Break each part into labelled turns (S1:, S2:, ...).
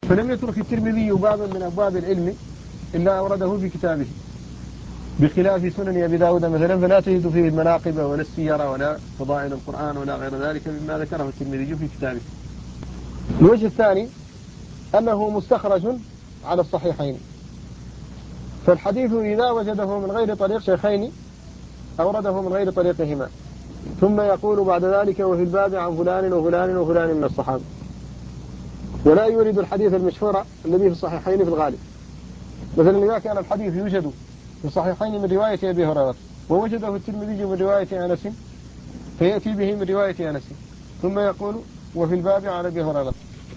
S1: فلم يترك الترمذي بابا من أبواب العلم إلا أورده في كتابه، بخلاف سنن أبي داود مثلا فلا تجد فيه المناقب ولا السيرة ولا فضائل القرآن ولا غير ذلك مما ذكره الترمذي في كتابه. الوجه الثاني أنه مستخرج على الصحيحين، فالحديث إذا وجده من غير طريق شيخين أورده من غير طريقهما، ثم يقول بعد ذلك وفي الباب عن فلان وفلان وفلان من الصحابة، ولا يريد الحديث المشهور الذي في الصحيحين في الغالب. مثلا إذا كان الحديث يوجد في الصحيحين من رواية أبي هريرة ووجده الترمذي من رواية أنس فيأتي به من رواية أنس ثم يقول وفي الباب عن أبي هريرة،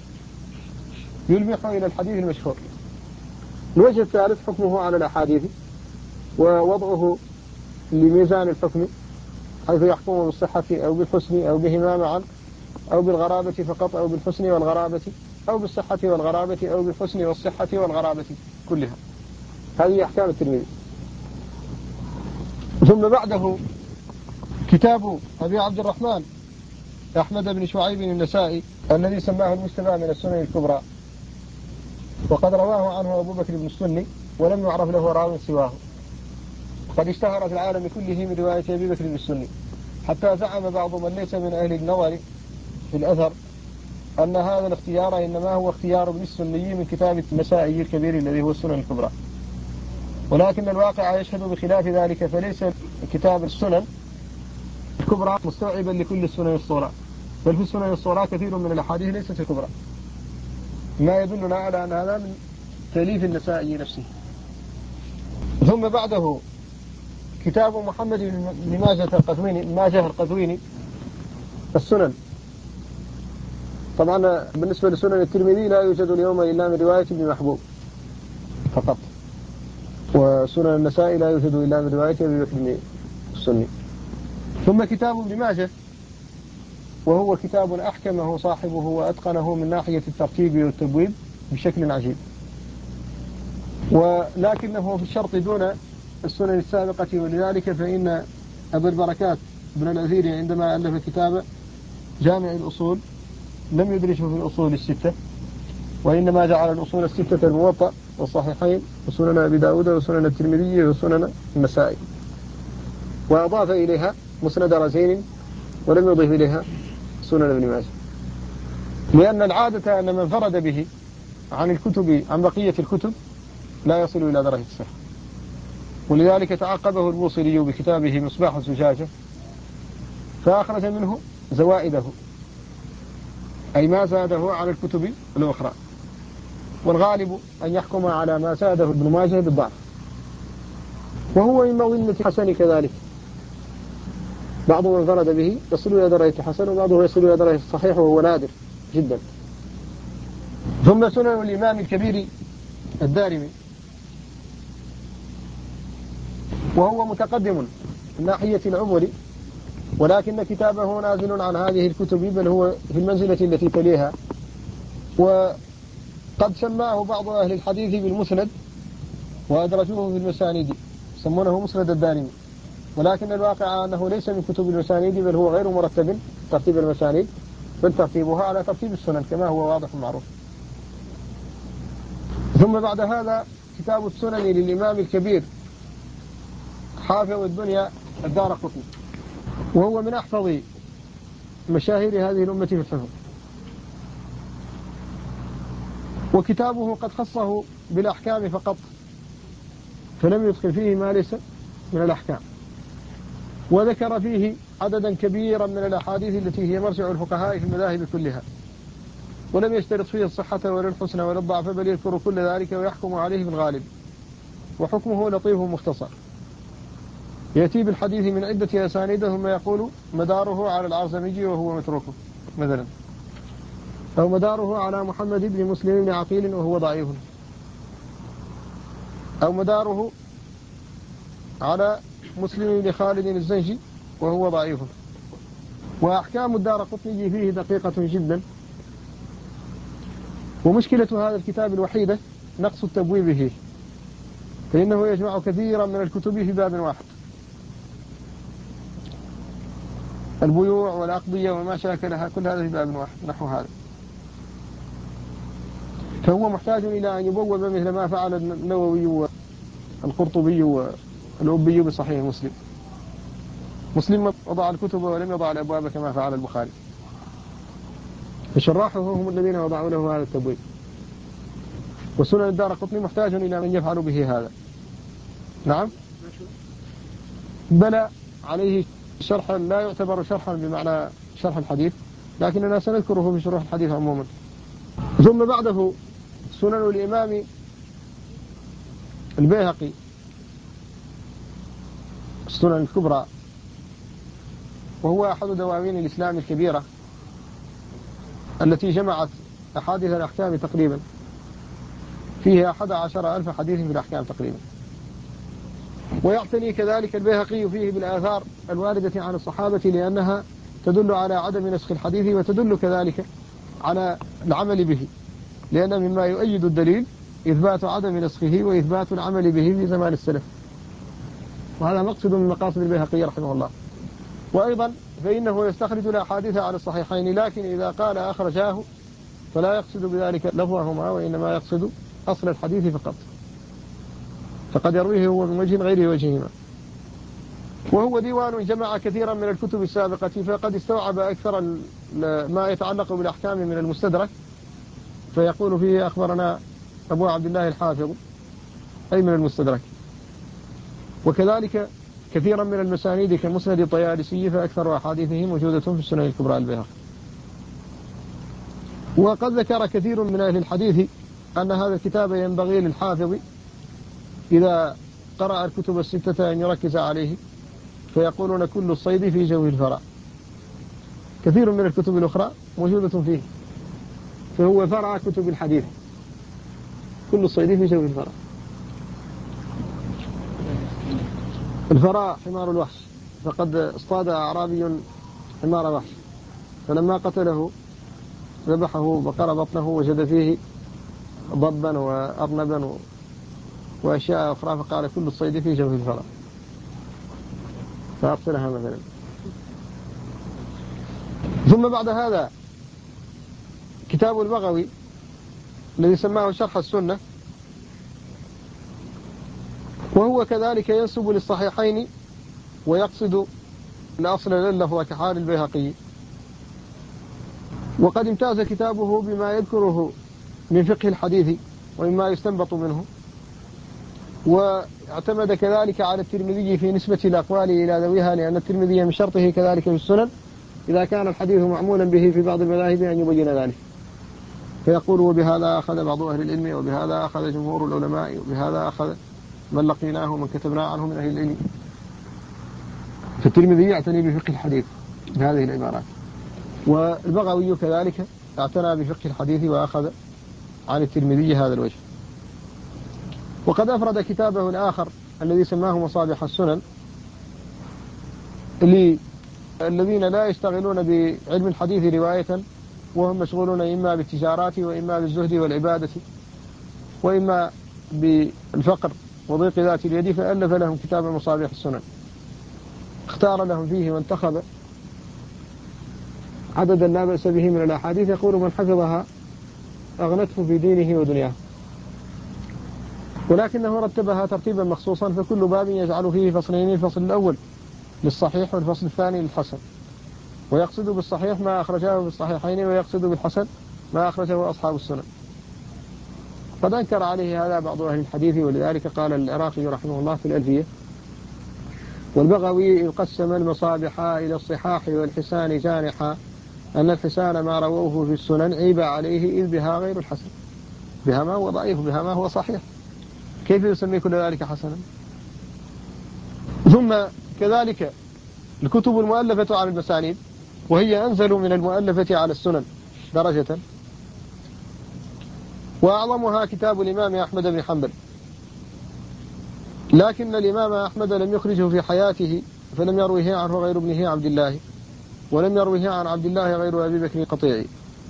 S1: يلمح إلى الحديث المشهور. الوجه الثالث حكمه على الأحاديث ووضعه لميزان الحكم، حيث يحكم بالصحة أو بالحسن أو بهما معا أو بالغرابة فقط أو بالحسن والغرابة أو بالصحة والغرابة أو بالحسن والصحة والغرابة كلها. هذه أحكام الترمذي. ثم بعده كتاب أبي عبد الرحمن أحمد بن شعيب النسائي الذي سماه المجتبى من السنن الكبرى، وقد رواه عنه أبو بكر بن السني ولم يعرف له راو سواه، قد اشتهر في العالم كله من رواية أبي بكر بن السني، حتى زعم بعض من ليس من أهل النظر في الأثر أن هذا الاختيار إنما هو اختيار ابن السني من كتاب النسائي الكبير الذي هو السنن الكبرى، ولكن الواقع يشهد بخلاف ذلك، فليس كتاب السنن الكبرى مستوعبا لكل السنن الصغرى، بل في السنن الصغرى كثير من الأحاديث ليست الكبرى، ما يدلنا على أن هذا من تأليف النسائي نفسه. ثم بعده كتاب محمد بن ماجه القزويني السنن. طبعا بالنسبة لسنن الترمذي لا يوجد اليوم إلا من رواية ابن محبوب فقط، وسنن النسائي لا يوجد إلا من رواية أبي بكر بن السني. ثم كتاب ابن ماجه وهو كتاب أحكمه صاحبه وأتقنه من ناحية الترتيب والتبويب بشكل عجيب، ولكنه في الشرط دون السنن السابقة، ولذلك فإن أبا البركات بن الأثير عندما ألف كتاب جامع الأصول لم يدرجه في الأصول الستة، وإنما جعل الأصول الستة الموطأ والصحيحين وسنن أبي داود وسنن الترمذي وسنن النسائي، وأضاف إليها مسند رزين ولم يضيف إليها سنن ابن ماجه، لأن العادة أن من فرد به عن الكتب عن بقية الكتب لا يصل إلى درجة الصحة، ولذلك تعقبه البوصيري بكتابه مصباح الزجاجة فأخرج منه زوائده، أي ما زاده على الكتب الأخرى، والغالب أن يحكم على ما زاده ابن ماجه بالضعف، وهو من مظنة حسن كذلك، بعض من فرد به يصل إلى درجة حسن وبعضه يصل إلى درجة صحيح وهو نادر جدا. ثم سنن الإمام الكبير الدارمي وهو متقدم من ناحية العمر، ولكن كتابه نازل عن هذه الكتب، بل هو في المنزلة التي تليها، وقد سماه بعض أهل الحديث بالمسند وأدرجوه في المسانيد يسمونه مسند الدارمي، ولكن الواقع أنه ليس من كتب المسانيد، بل هو غير مرتب ترتيب المسانيد، بل ترتيبها على ترتيب السنن كما هو واضح ومعروف. ثم بعد هذا كتاب السنن للإمام الكبير حافظ الدنيا الدارقطني، وهو من أحفظ مشاهير هذه الأمة في الحفظ، وكتابه قد خصه بالأحكام فقط، فلم يدخل فيه ما ليس من الأحكام، وذكر فيه عددا كبيرا من الأحاديث التي هي مرجع الفقهاء في المذاهب كلها، ولم يشترط فيه الصحة ولا الحسن ولا الضعف، بل يذكر كل ذلك ويحكم عليه بالغالب، وحكمه لطيف مختصر، يأتي بالحديث من عدة أسانيد ثم يقول مداره على العرزمجي وهو متروكه مثلا، أو مداره على محمد بن مسلم بن عقيل وهو ضعيف، أو مداره على مسلم بن خالد الزنجي وهو ضعيف. وأحكام الدارقطني فيه دقيقة جدا، ومشكلة هذا الكتاب الوحيدة نقص التبويب فيه، فإنه يجمع كثيرا من الكتب في باب واحد، البيوع والأقضية وما شاكلها كل هذا في باب واحد نحو هذا. فهو محتاج إلى أن يبوب مثل ما فعل النووي والقرطبي والأبي بصحيح مسلم. مسلم وضع الكتب ولم يضع الأبواب كما فعل البخاري، فشراحه هم الذين وضعوا له هذا التبويب. وسنن الدارقطني محتاج إلى من يفعل به هذا. نعم، بلى عليه شرحا لا يعتبر شرحا بمعنى شرح الحديث، لكننا سنذكره في شروح الحديث عموما. ثم بعده سنن الإمام البيهقي، السنن الكبرى، وهو أحد دواوين الإسلام الكبيرة التي جمعت أحاديث الأحكام تقريبا، فيه 11,000 حديث في الأحكام تقريبا. ويعتني كذلك البيهقي فيه بالآثار الواردة عن الصحابة، لأنها تدل على عدم نسخ الحديث، وتدل كذلك على العمل به، لأن مما يؤيد الدليل إثبات عدم نسخه وإثبات العمل به في زمان السلف، وهذا مقصد من مقاصد البيهقي رحمه الله. وأيضا فإنه يستخرج الأحاديث على الصحيحين، لكن إذا قال أخرجاه فلا يقصد بذلك لفظهما، وإنما يقصد أصل الحديث فقط، فقد يرويه هو من وجه غير وجههما. وهو ديوان جمع كثيرا من الكتب السابقة، فقد استوعب أكثر ما يتعلق بالأحكام من المستدرك، فيقول فيه أخبرنا أبو عبد الله الحافظ، أي من المستدرك. وكذلك كثيرا من المسانيد كمسند الطيالسي، فأكثر أحاديثه موجودة في السنن الكبرى البيهقي. وقد ذكر كثير من أهل الحديث أن هذا الكتاب ينبغي للحافظ إذا قرأ الكتب الستة أن يركز عليه، فيقولون كل الصيد في جو الفراء. كثير من الكتب الأخرى موجودة فيه، فهو فرع كتب الحديث، كل الصيد في جو الفراء. الفراء حمار الوحش، فقد اصطاد أعرابي حمار وحش، فلما قتله ذبحه وقر بطنه، وجد فيه ضبا وأرنبا وأشياء أخرى، فقال كل الصيد في جو الفراء، فأرسلها مثلا. ثم بعد هذا كتاب البغوي الذي سماه شرح السنة، وهو كذلك ينسب للصحيحين ويقصد الأصل للفظ كحال البيهقي. وقد امتاز كتابه بما يذكره من فقه الحديث ومما يستنبط منه، واعتمد كذلك على الترمذي في نسبة الأقوال إلى ذويها، لأن الترمذي من شرطه كذلك في السنن إذا كان الحديث معمولا به في بعض المذاهب أن يبين ذلك، فيقول وبهذا أخذ بعض أهل العلم، وبهذا أخذ جمهور العلماء، وبهذا أخذ من لقيناه ومن كتبنا عنه من أهل العلم. فالترمذي يعتني بفقه الحديث بهذه العبارات، والبغوي كذلك اعتنى بفقه الحديث وأخذ عن الترمذي هذا الوجه. وقد أفرد كتابه الآخر الذي سماه مصابيح السنن الذين لا يشتغلون بعلم الحديث رواية، وهم مشغولون إما بالتجارات وإما بالزهد والعبادة وإما بالفقر وضيق ذات اليد، فألف لهم كتاب مصابيح السنن، اختار لهم فيه وانتخب عددا لا بأس به من الأحاديث، يقول من حفظها أغنته في دينه ودنياه، ولكنه رتبها ترتيبا مخصوصا، فكل باب يجعل فيه فصلين: الفصل الأول للصحيح والفصل الثاني للحسن، ويقصد بالصحيح ما أخرجه في الصحيحين، ويقصد بالحسن ما أخرجه أصحاب السنن. قد أنكر عليه هذا بعض أهل الحديث، ولذلك قال العراقي رحمه الله في الألفية: والبغوي قسم المصابح إلى الصحاح والحسان جانحا، أن الحسان ما رووه في السنن عيب عليه إذ بها غير الحسن، بها ما هو ضعيف بها ما هو صحيح، كيف يسمي كل ذلك حسنا؟ ثم كذلك الكتب المؤلفة على المسانيد، وهي أنزل من المؤلفة على السنن درجة، وأعظمها كتاب الإمام أحمد بن حنبل، لكن الإمام أحمد لم يخرجه في حياته، فلم يرويه عنه غير ابنه عبد الله، ولم يرويه عن عبد الله غير أبي بكر القطيعي،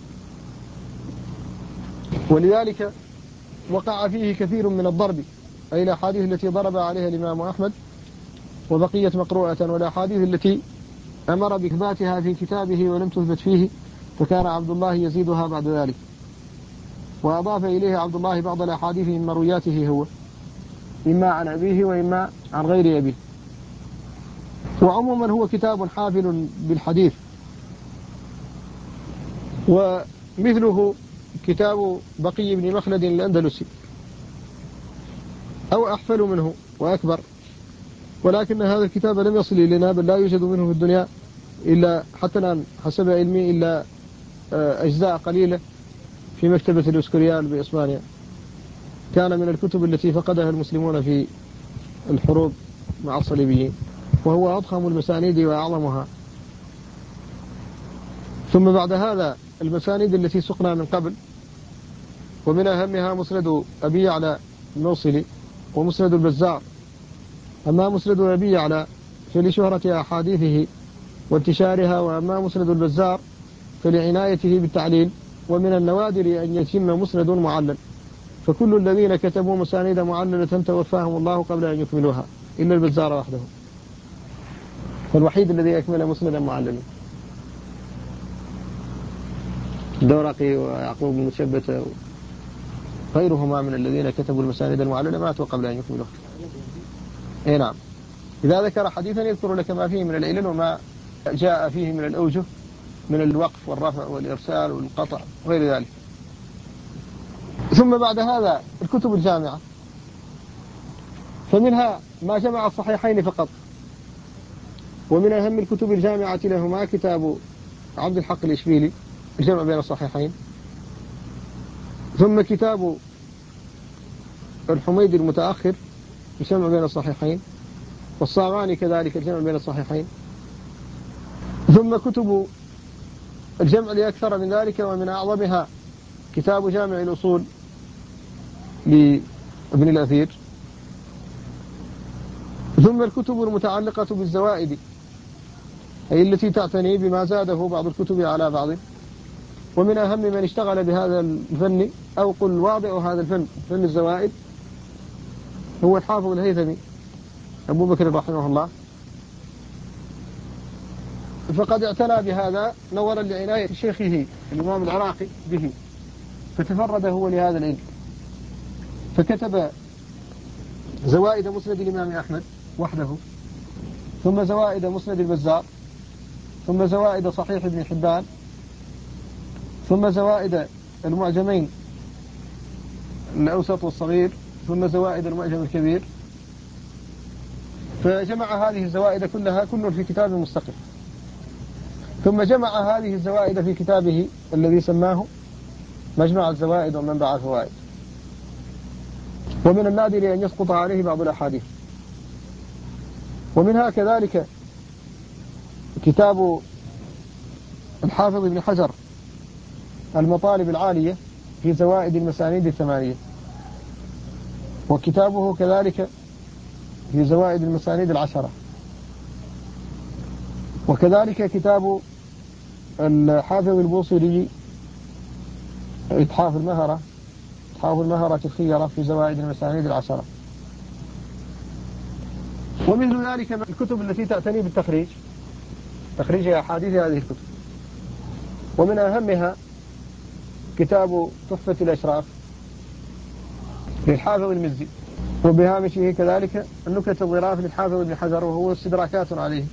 S1: ولذلك وقع فيه كثير من الضرب، أي الأحاديث التي ضرب عليها الإمام أحمد وبقيت مقروءة، والأحاديث التي أمر بإثباتها في كتابه ولم تثبت فيه، فكان عبد الله يزيدها بعد ذلك. وأضاف إليه عبد الله بعض الأحاديث من مروياته هو، إما عن أبيه وإما عن غير أبيه. وعموما هو كتاب حافل بالحديث، ومثله كتاب بقي بن مخلد الأندلسي، أو أحفل منه وأكبر، ولكن هذا الكتاب لم يصل إلينا، بل لا يوجد منه في الدنيا إلا حتى الآن حسب علمي إلا أجزاء قليلة في مكتبة الإسكوريال بإسبانيا. كان من الكتب التي فقدها المسلمون في الحروب مع الصليبيين، وهو أضخم المسانيد وأعظمها. ثم بعد هذا المسانيد التي سقنا من قبل، ومن أهمها مسند أبي يعلى الموصلي ومسند البزار. أما مسند أبي يعلى فلشهرة أحاديثه وانتشارها، وأما مسند البزار فلعنايته بالتعليل. ومن النوادر أن يتم مسند معلل، فكل الذين كتبوا مسانيد معللة توفاهم الله قبل أن يكملوها إلا البزار وحده، فالوحيد الذي أكمل مسندا معللا. الدورقي ويعقوب بن مشبة غيرهما من الذين كتبوا المسانيد المعللة ماتوا قبل أن يكملوها. أي نعم. إذا ذكر حديثا يذكر لك ما فيه من العلل وما جاء فيه من الأوجه من الوقف والرفع والإرسال والقطع وغير ذلك. ثم بعد هذا الكتب الجامعة، فمنها ما جمع الصحيحين فقط، ومن أهم الكتب الجامعة لهما كتاب عبد الحق الإشبيلي الجمع بين الصحيحين، ثم كتاب الحميدي المتأخر الجمع بين الصحيحين، والصاغاني كذلك الجمع بين الصحيحين، ثم كتب الجمع لأكثر من ذلك، ومن أعظمها كتاب جامع الأصول لابن الأثير، ثم الكتب المتعلقة بالزوائد، أي التي تعتني بما زاده بعض الكتب على بعض. ومن أهم من اشتغل بهذا الفن، أو قل واضع هذا الفن، فن الزوائد، هو الحافظ الهيثمي أبو بكر رحمه الله. فقد اعتنى بهذا نظرا لعناية شيخه الإمام العراقي به، فتفرد هو لهذا العلم، فكتب زوائد مسند الإمام أحمد وحده، ثم زوائد مسند البزار، ثم زوائد صحيح ابن حبان، ثم زوائد المعجمين الأوسط والصغير، ثم زوائد المعجم الكبير. فجمع هذه الزوائد كلها كل في كتاب مستقل، ثم جمع هذه الزوائد في كتابه الذي سماه مجمع الزوائد ومنبع الفوائد. ومن النادر أن يسقط عليه بعض الأحاديث. ومنها كذلك كتاب الحافظ ابن حجر المطالب العالية في زوائد المسانيد الثمانية، وكتابه كذلك في زوائد المسانيد العشرة، وكذلك كتاب الحافظ البوصيري إتحاف المهرة الخيرة في زوائد المسانيد العشرة. ومثل ذلك من الكتب التي تعتني بالتخريج، تخريج أحاديث هذه الكتب، ومن أهمها كتاب تحفة الأشراف للحافظ المزي، وبهامشه كذلك النكت الظراف للحافظ ابن حجر، وهو استدراكات عليه.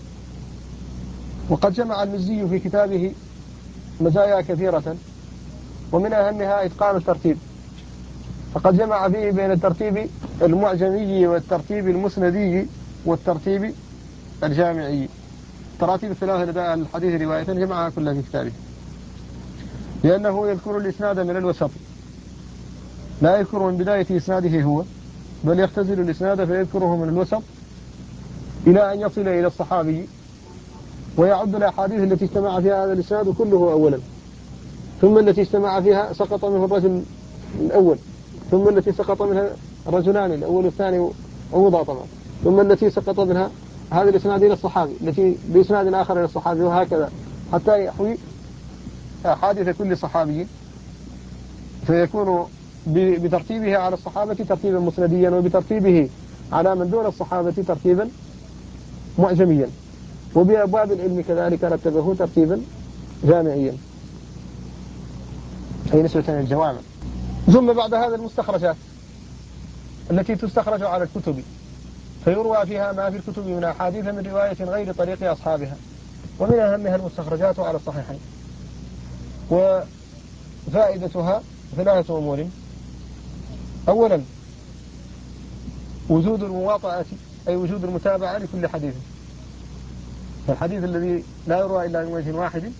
S1: وقد جمع المزي في كتابه مزايا كثيرة، ومن أهمها إتقان الترتيب، فقد جمع فيه بين الترتيب المعجمي والترتيب المسندي والترتيب الجامعي، التراتيب الثلاثة لدى الحديث رواية جمعها كلها في كتابه، لأنه يذكر الإسناد من الوسط، لا يذكر من بداية إسناده هو، بل يختزل الإسناد فيذكره من الوسط إلى أن يصل إلى الصحابي، ويعد الأحاديث التي اجتمع فيها هذا الإسناد كله أولا، ثم التي اجتمع فيها سقط منه الرجل الأول، ثم التي سقط منها الرجلان الأول والثاني عوضا طبعا، ثم التي سقط منها هذا الإسناد إلى الصحابي، التي بإسناد آخر إلى الصحابي، وهكذا حتى يحوي حادث كل صحابي، فيكون بترتيبه على الصحابة ترتيبا مسنديا، وبترتيبه على من دون الصحابة ترتيبا معجميا، وبأبواب العلم كذلك رتبه ترتيبا جامعيا، أي نسبة للجوامع. ثم بعد هذا المستخرجات التي تستخرج على الكتب فيروى فيها ما في الكتب من أحاديث من رواية غير طريق أصحابها، ومن أهمها المستخرجات على الصحيحين. وفائدتها 3 أمور: أولا وجود المواطأة، أي وجود المتابعة لكل حديث، فالحديث الذي لا يروى إلا من وجه واحد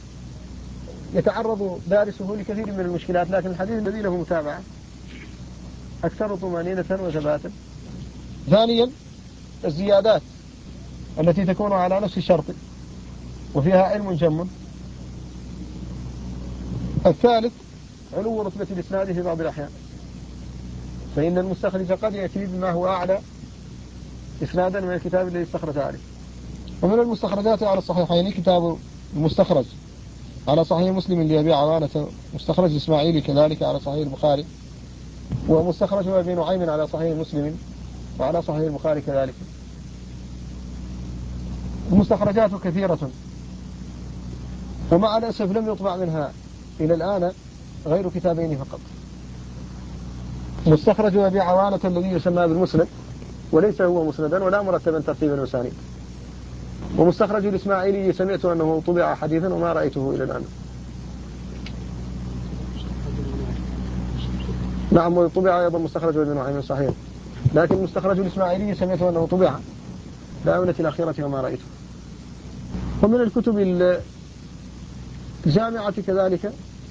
S1: يتعرض دارسه لكثير من المشكلات، لكن الحديث الذي له متابعة أكثر طمأنينة وثباتا. ثانيا الزيادات التي تكون على نفس الشرط وفيها علم جم. الثالث علو رتبة الإسناد في بعض الأحيان، فإن المستخرج قد يأتي بما هو أعلى إسنادا من الكتاب الذي استخرج عليه. ومن المستخرجات على الصحيحين كتاب المستخرج على صحيح مسلم لأبي عوانة، مستخرج إسماعيلي كذلك على صحيح البخاري، ومستخرج أبي نعيم على صحيح مسلم وعلى صحيح البخاري كذلك. المستخرجات كثيرة، ومع الأسف لم يطبع منها إلى الآن غير كتابين فقط: مستخرج أبي عوانة الذي يسمى بالمسند وليس هو مسندا ولا مرتبا ترتيبا وسانيد، ومستخرج الإسماعيلي سمعت أنه طبع حديثا وما رأيته إلى الآن. نعم، وطبع أيضا مستخرج ابن نعيم صحيح، لكن مستخرج الإسماعيلي سمعت أنه طبع الآونة الأخيرة وما رأيته. ومن الكتب الجامعة كذلك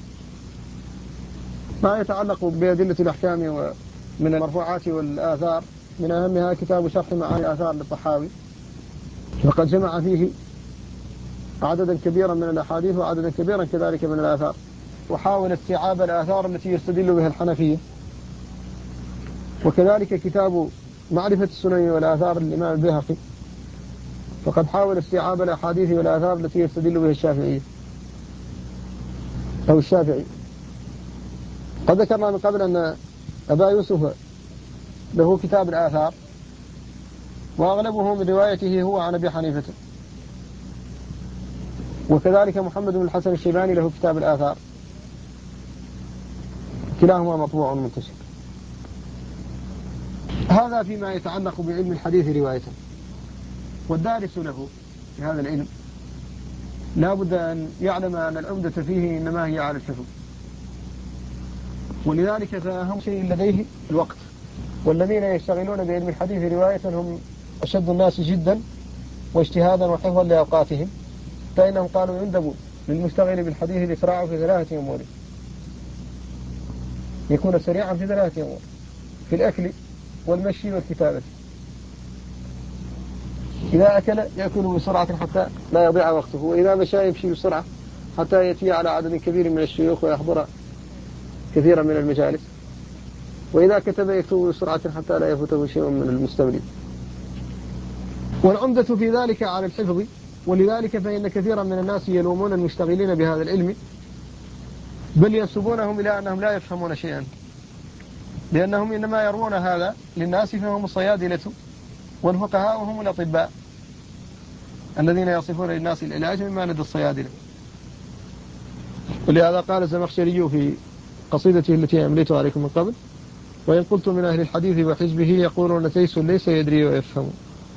S1: ما يتعلق بأدلة الأحكام ومن المرفوعات والآثار، من أهمها كتاب شرح معاني الآثار للطحاوي، فقد جمع فيه عددا كبيرا من الأحاديث وعددا كبيرا كذلك من الآثار، وحاول استيعاب الآثار التي يستدل بها الحنفية. وكذلك كتاب معرفة السنن والآثار للإمام البيهقي، فقد حاول استيعاب الأحاديث والآثار التي يستدل بها الشافعية أو الشافعي. قد ذكرنا من قبل أن أبا يوسف له كتاب الآثار، وأغلبه من روايته هو عن أبي حنيفة. وكذلك محمد بن الحسن الشيباني له كتاب الآثار، كلاهما مطبوع ومنتشر. هذا فيما يتعلق بعلم الحديث رواية. والدارس له في هذا العلم لا بد أن يعلم أن العمدة فيه إنما هي على الحفظ، ولذلك فأهم شيء لديه الوقت. والذين يشتغلون بعلم الحديث رواية هم أشد الناس جدا واجتهادا وحفظا لأوقاتهم، فإنهم قالوا يندب للمشتغل بالحديث الإسراع في 3 أمور: يكون سريعا في 3 أمور: في الأكل والمشي والكتابة. إذا أكل يأكل بسرعة حتى لا يضيع وقته، وإذا مشى يمشي بسرعة حتى يأتي على عدد كبير من الشيوخ ويحضر كثيرا من المجالس، وإذا كتب يكتب بسرعة حتى لا يفوته شيء من المستملين. والعمدة في ذلك على الحفظ، ولذلك فإن كثيرا من الناس يلومون المشتغلين بهذا العلم، بل ينسبونهم إلى أنهم لا يفهمون شيئا، لأنهم إنما يرون هذا للناس فهم الصيادلة والفقهاء وهم الأطباء الذين يصفون للناس العلاج مما لدى الصيادلة. ولهذا قال الزمخشري في قصيدته التي أمليتها عليكم من قبل: وإن قلت من أهل الحديث وحزبه يقولون تيس ليس يدري ويفهم.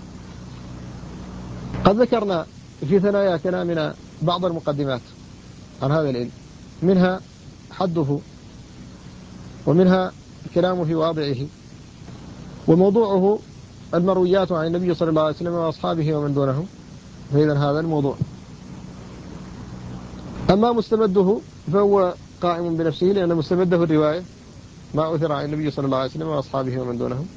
S1: قد ذكرنا في ثنايا كلامنا بعض المقدمات عن هذا العلم، منها حده، ومنها كلامه في واضعه، وموضوعه المرويات عن النبي صلى الله عليه وسلم وأصحابه ومن دونهم، فإذا هذا الموضوع. أما مستمده فهو قائم بنفسه، لأن مستمده الرواية ما أثر عن النبي صلى الله عليه وسلم وأصحابه ومن دونهم.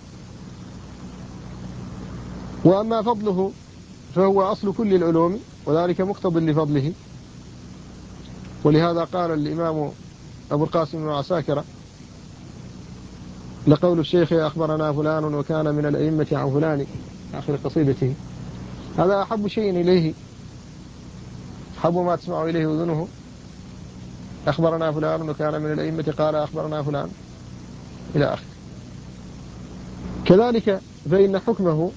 S1: وأما فضله فهو أصل كل العلوم، وذلك مقتض لفضله. ولهذا قال الإمام أبو القاسم بن عساكر لقول الشيخ أخبرنا فلان وكان من الأئمة عن فلان آخر قصيدته: هذا أحب شيء إليه، أحب ما تسمع إليه أذنه، أخبرنا فلان وكان من الأئمة قال أخبرنا فلان إلى آخر. كذلك فإن حكمه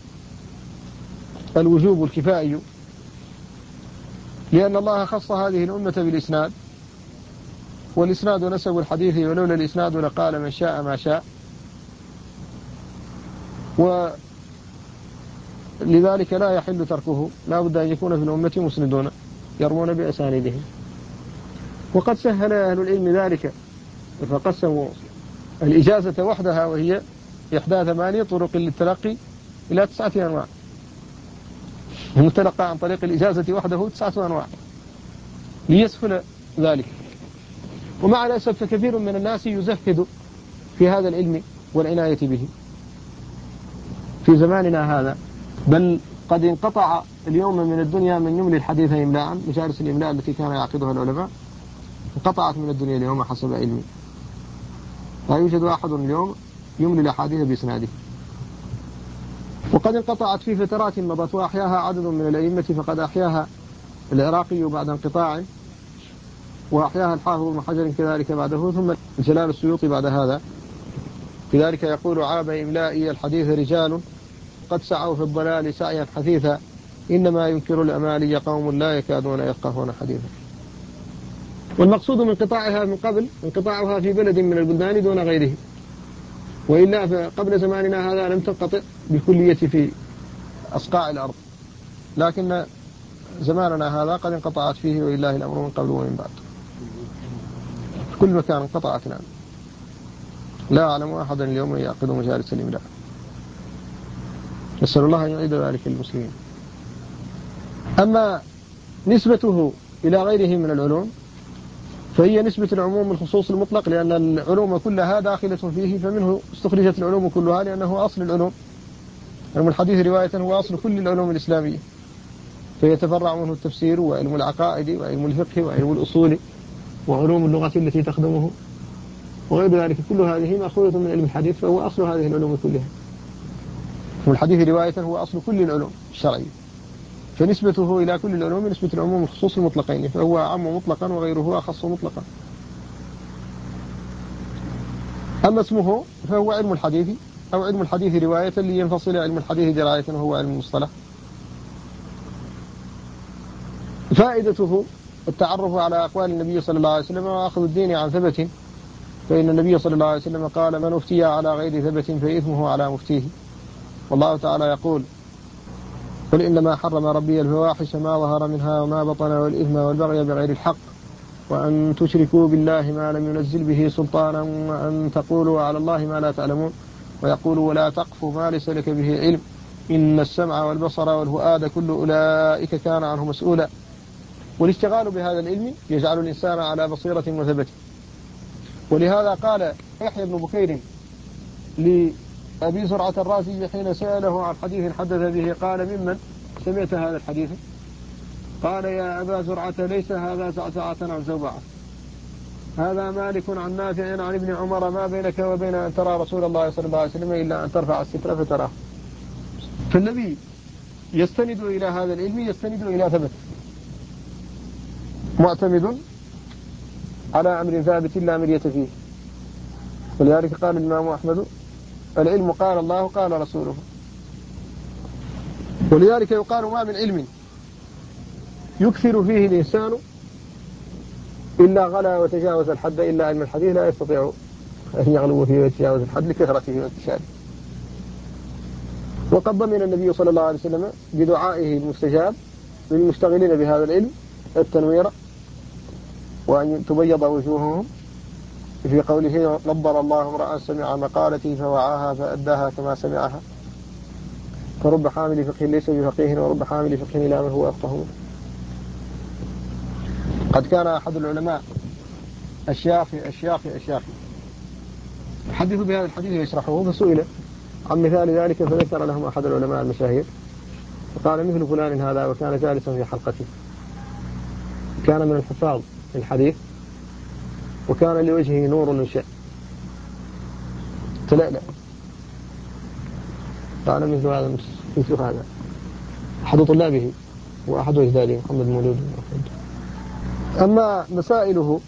S1: الوجوب الكفائي، لأن الله خص هذه الأمة بالإسناد، والإسناد نسب الحديث ولولا الإسناد لقال من شاء ما شاء. ولذلك لا يحل تركه، لا بد أن يكون في الأمة مسندون يرمون بأسانيدهم. وقد سهل أهل العلم ذلك فقسموا الإجازة وحدها وهي 81 طرق للتلقي إلى 9 أنواع. المتلقى عن طريق الإجازة وحده 9 أنواع ليسهل ذلك. ومع الأسف فكثير من الناس يزهد في هذا العلم والعناية به في زماننا هذا، بل قد انقطع اليوم من الدنيا من يملي الحديث إملاء. مجالس الإملاء التي كان يعقدها العلماء انقطعت من الدنيا اليوم حسب علمي، لا يوجد أحد اليوم يملي الأحاديث بإسناده. وقد انقطعت في فترات مضت وأحياها عدد من الأئمة، فقد أحياها العراقي بعد انقطاع، وأحياها الحافظ ابن حجر كذلك بعده، ثم جلال السيوطي بعد هذا. لذلك يقول: عاب إملائي الحديث رجال قد سعوا في الضلال سعيا حثيثا، إنما ينكر الأمالي قوم لا يكادون يفقهون حديثا. والمقصود من انقطاعها من قبل انقطاعها في بلد من البلدان دون غيره، وإلا فقبل زماننا هذا لم تنقطع بالكلية في أصقاع الأرض، لكن زماننا هذا قد انقطعت فيه، ولله الأمر من قبل ومن بعد. في كل مكان انقطعت. نعم، لا أعلم أحدا اليوم يعقد مجالس الإملاء. نسأل الله أن يعيد ذلك للمسلمين. أما نسبته إلى غيره من العلوم فهي نسبة العموم الخصوص المطلق، لأن العلوم كلها داخلة فيه، فمنه استخرجت العلوم كلها لأنه أصل العلوم. علم الحديث رواية هو أصل كل العلوم الإسلامية، فيتفرع منه التفسير وعلم العقائد وعلم الفقه وعلم الأصول وعلوم اللغة التي تخدمه وغير ذلك. كل هذه مأخوذة من علم الحديث، فهو أصل هذه العلوم كلها. والحديث رواية هو أصل كل العلوم الشرعية، فنسبته إلى كل العلوم نسبة العموم الخصوص المطلقين، فهو عام مطلقا وغيره أخص مطلقا. أما اسمه فهو علم الحديث أو علم الحديث رواية، لينفصل علم الحديث دراية وهو علم المصطلح. فائدته التعرف على أقوال النبي صلى الله عليه وسلم وأخذ الدين عن ثبت، فإن النبي صلى الله عليه وسلم قال: من أفتي على غير ثبت فإثمه على مفتيه. والله تعالى يقول: قل إنما حرم ربي الفواحش ما ظهر منها وما بطن والإثم والبغي بغير الحق وأن تشركوا بالله ما لم ينزل به سلطانا وأن تقولوا على الله ما لا تعلمون ويقول: ولا تقف ما ليس لك به علم إن السمع والبصر والفؤاد كل أولئك كان عنه مسؤولا. والاشتغال بهذا العلم يجعل الإنسان على بصيرة وثبت. ولهذا قال يحيى بن بكير لأبي زرعة الرازي حين سأله عن حديث حدث به قال: ممن سمعت هذا الحديث؟ قال: يا أبا زرعة ليس هذا زعزعة عن زوبعة، هذا مالك عن نافع عن ابن عمر: ما بينك وبين أن ترى رسول الله صلى الله عليه وسلم إلا أن ترفع الستر فتراه. فالنبي يستند إلى هذا العلم، يستند إلى ثبت، معتمد على أمر ثابت لا مرية فيه. ولذلك قال الإمام أحمد: العلم قال الله قال رسوله. ولذلك يقال: ما من علم يكثر فيه الإنسان إلا غلا وتجاوز الحد إلا علم الحديث، لا يستطيع أن يغلو فيه ويتجاوز الحد لكثرته وانتشاره. وقد ضمن النبي صلى الله عليه وسلم بدعائه المستجاب للمشتغلين بهذا العلم التنوير وأن تبيض وجوههم في قوله: نضر الله امرأ سمع مقالتي فوعاها فأداها كما سمعها، فرب حامل فقه ليس بفقيه ورب حامل فقه إلى من هو أفقه منه. قد كان أحد العلماء الشياخ يحدث بهذا الحديث ويشرحه، فسئل عن مثال ذلك فذكر لهم أحد العلماء المشاهير فقال: مثل فلان هذا، وكان جالسا في حلقته، كان من الحفاظ في الحديث وكان لوجهه نور من تلألأ. قال: مثل هذا أحد طلابه وأحد أجداده محمد مولود. أما مسائله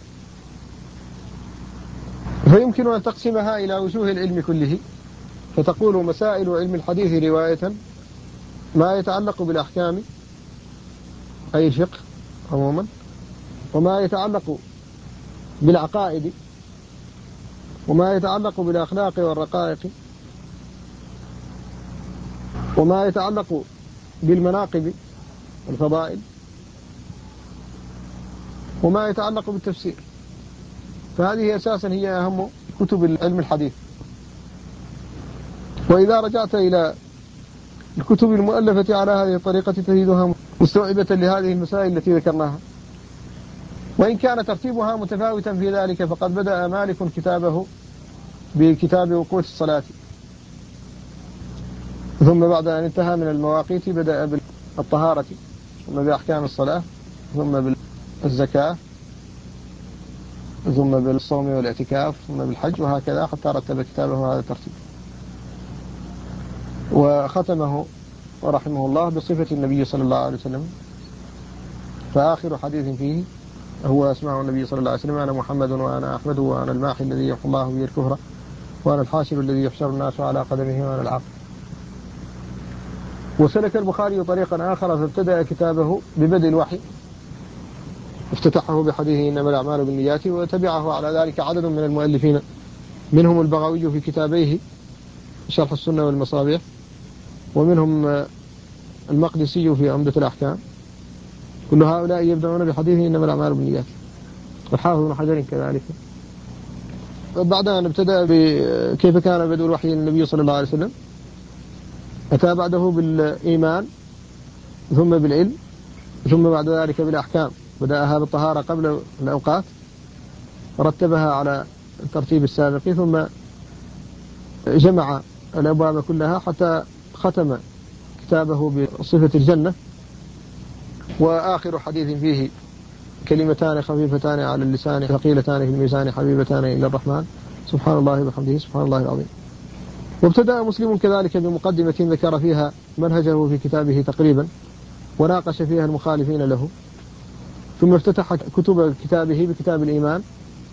S1: فيمكن أن تقسمها إلى وجوه العلم كله، فتقول: مسائل علم الحديث رواية ما يتعلق بالأحكام أي الفقه عموما، وما يتعلق بالعقائد وما يتعلق بالأخلاق والرقائق وما يتعلق بالمناقب والفضائل وما يتعلق بالتفسير، فهذه أساسا هي أهم كتب العلم الحديث. وإذا رجعت إلى الكتب المؤلفة على هذه الطريقة تجدها مستوعبة لهذه المسائل التي ذكرناها، وإن كان ترتيبها متفاوتا في ذلك، فقد بدأ مالك كتابه بكتاب وقوت الصلاة، ثم بعد أن انتهى من المواقيت بدأ بالطهارة، ثم بأحكام الصلاة، ثم بالزكاة، ثم بالصوم والاعتكاف، ثم بالحج، وهكذا حتى رتب كتابه هذا الترتيب. وختمه ورحمه الله بصفة النبي صلى الله عليه وسلم، فآخر حديث فيه هو أسماء النبي صلى الله عليه وسلم: أنا محمد وأنا أحمد وأنا الماحي الذي يحو الله به الكفر وأنا الحاشر الذي يحشر الناس على قدمه وأنا العاقب. وسلك البخاري طريقا آخر فابتدأ كتابه ببدء الوحي، افتتحه بحديث إنما الأعمال بالنيات، وتبعه على ذلك عدد من المؤلفين، منهم البغوي في كتابيه شرح السنة والمصابيح، ومنهم المقدسي في عمدة الأحكام، كل هؤلاء يبدأون بحديث إنما الأعمال بالنيات، والحافظ ابن حجر كذلك. بعد أن ابتدأ بكيف كان بدء الوحي للنبي صلى الله عليه وسلم، أتى بعده بالإيمان، ثم بالعلم، ثم بعد ذلك بالأحكام، بدأها بالطهارة قبل الأوقات، رتبها على الترتيب السابق، ثم جمع الأبواب كلها حتى ختم كتابه بصفة الجنة. وآخر حديث فيه: كلمتان خفيفتان على اللسان ثقيلتان في الميزان حبيبتان إلى الرحمن سبحان الله وبحمده سبحان الله العظيم. وابتدأ مسلم كذلك بمقدمة ذكر فيها منهجه في كتابه تقريبا، وناقش فيها المخالفين له، ثم افتتح كتب كتابه بكتاب الإيمان،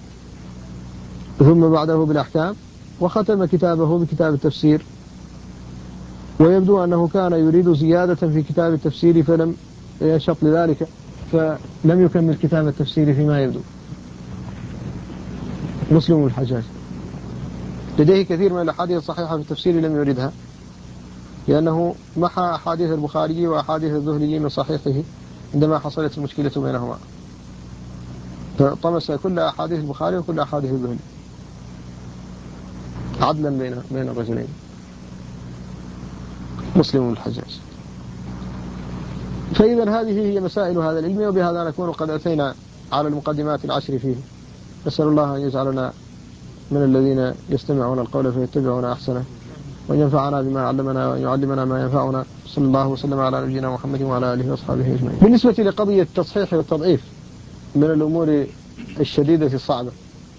S1: ثم بعده بالأحكام، وختم كتابه بكتاب التفسير. ويبدو أنه كان يريد زيادة في كتاب التفسير فلم ينشط لذلك، فلم يكمل كتاب التفسير فيما يبدو. مسلم الحجاج لديه كثير من الأحاديث الصحيحة في التفسير لم يردها، لأنه محى أحاديث البخاري وأحاديث الذهلي من صحيحه عندما حصلت المشكلة بينهما، فطمس كل أحاديث البخاري وكل أحاديث الذهلي عدلا بين الرجلين. مسلم الحجاج. فإذا هذه هي مسائل هذا العلم، وبهذا نكون قد أتينا على المقدمات العشر فيه. نسأل الله أن يجعلنا من الذين يستمعون القول فيتبعون أحسنه، وأن ينفعنا بما علمنا وأن يعلمنا ما ينفعنا. صلى الله وسلم على نبينا محمد وعلى آله وأصحابه أجمعين. بالنسبة لقضية التصحيح والتضعيف من الأمور الشديدة الصعبة،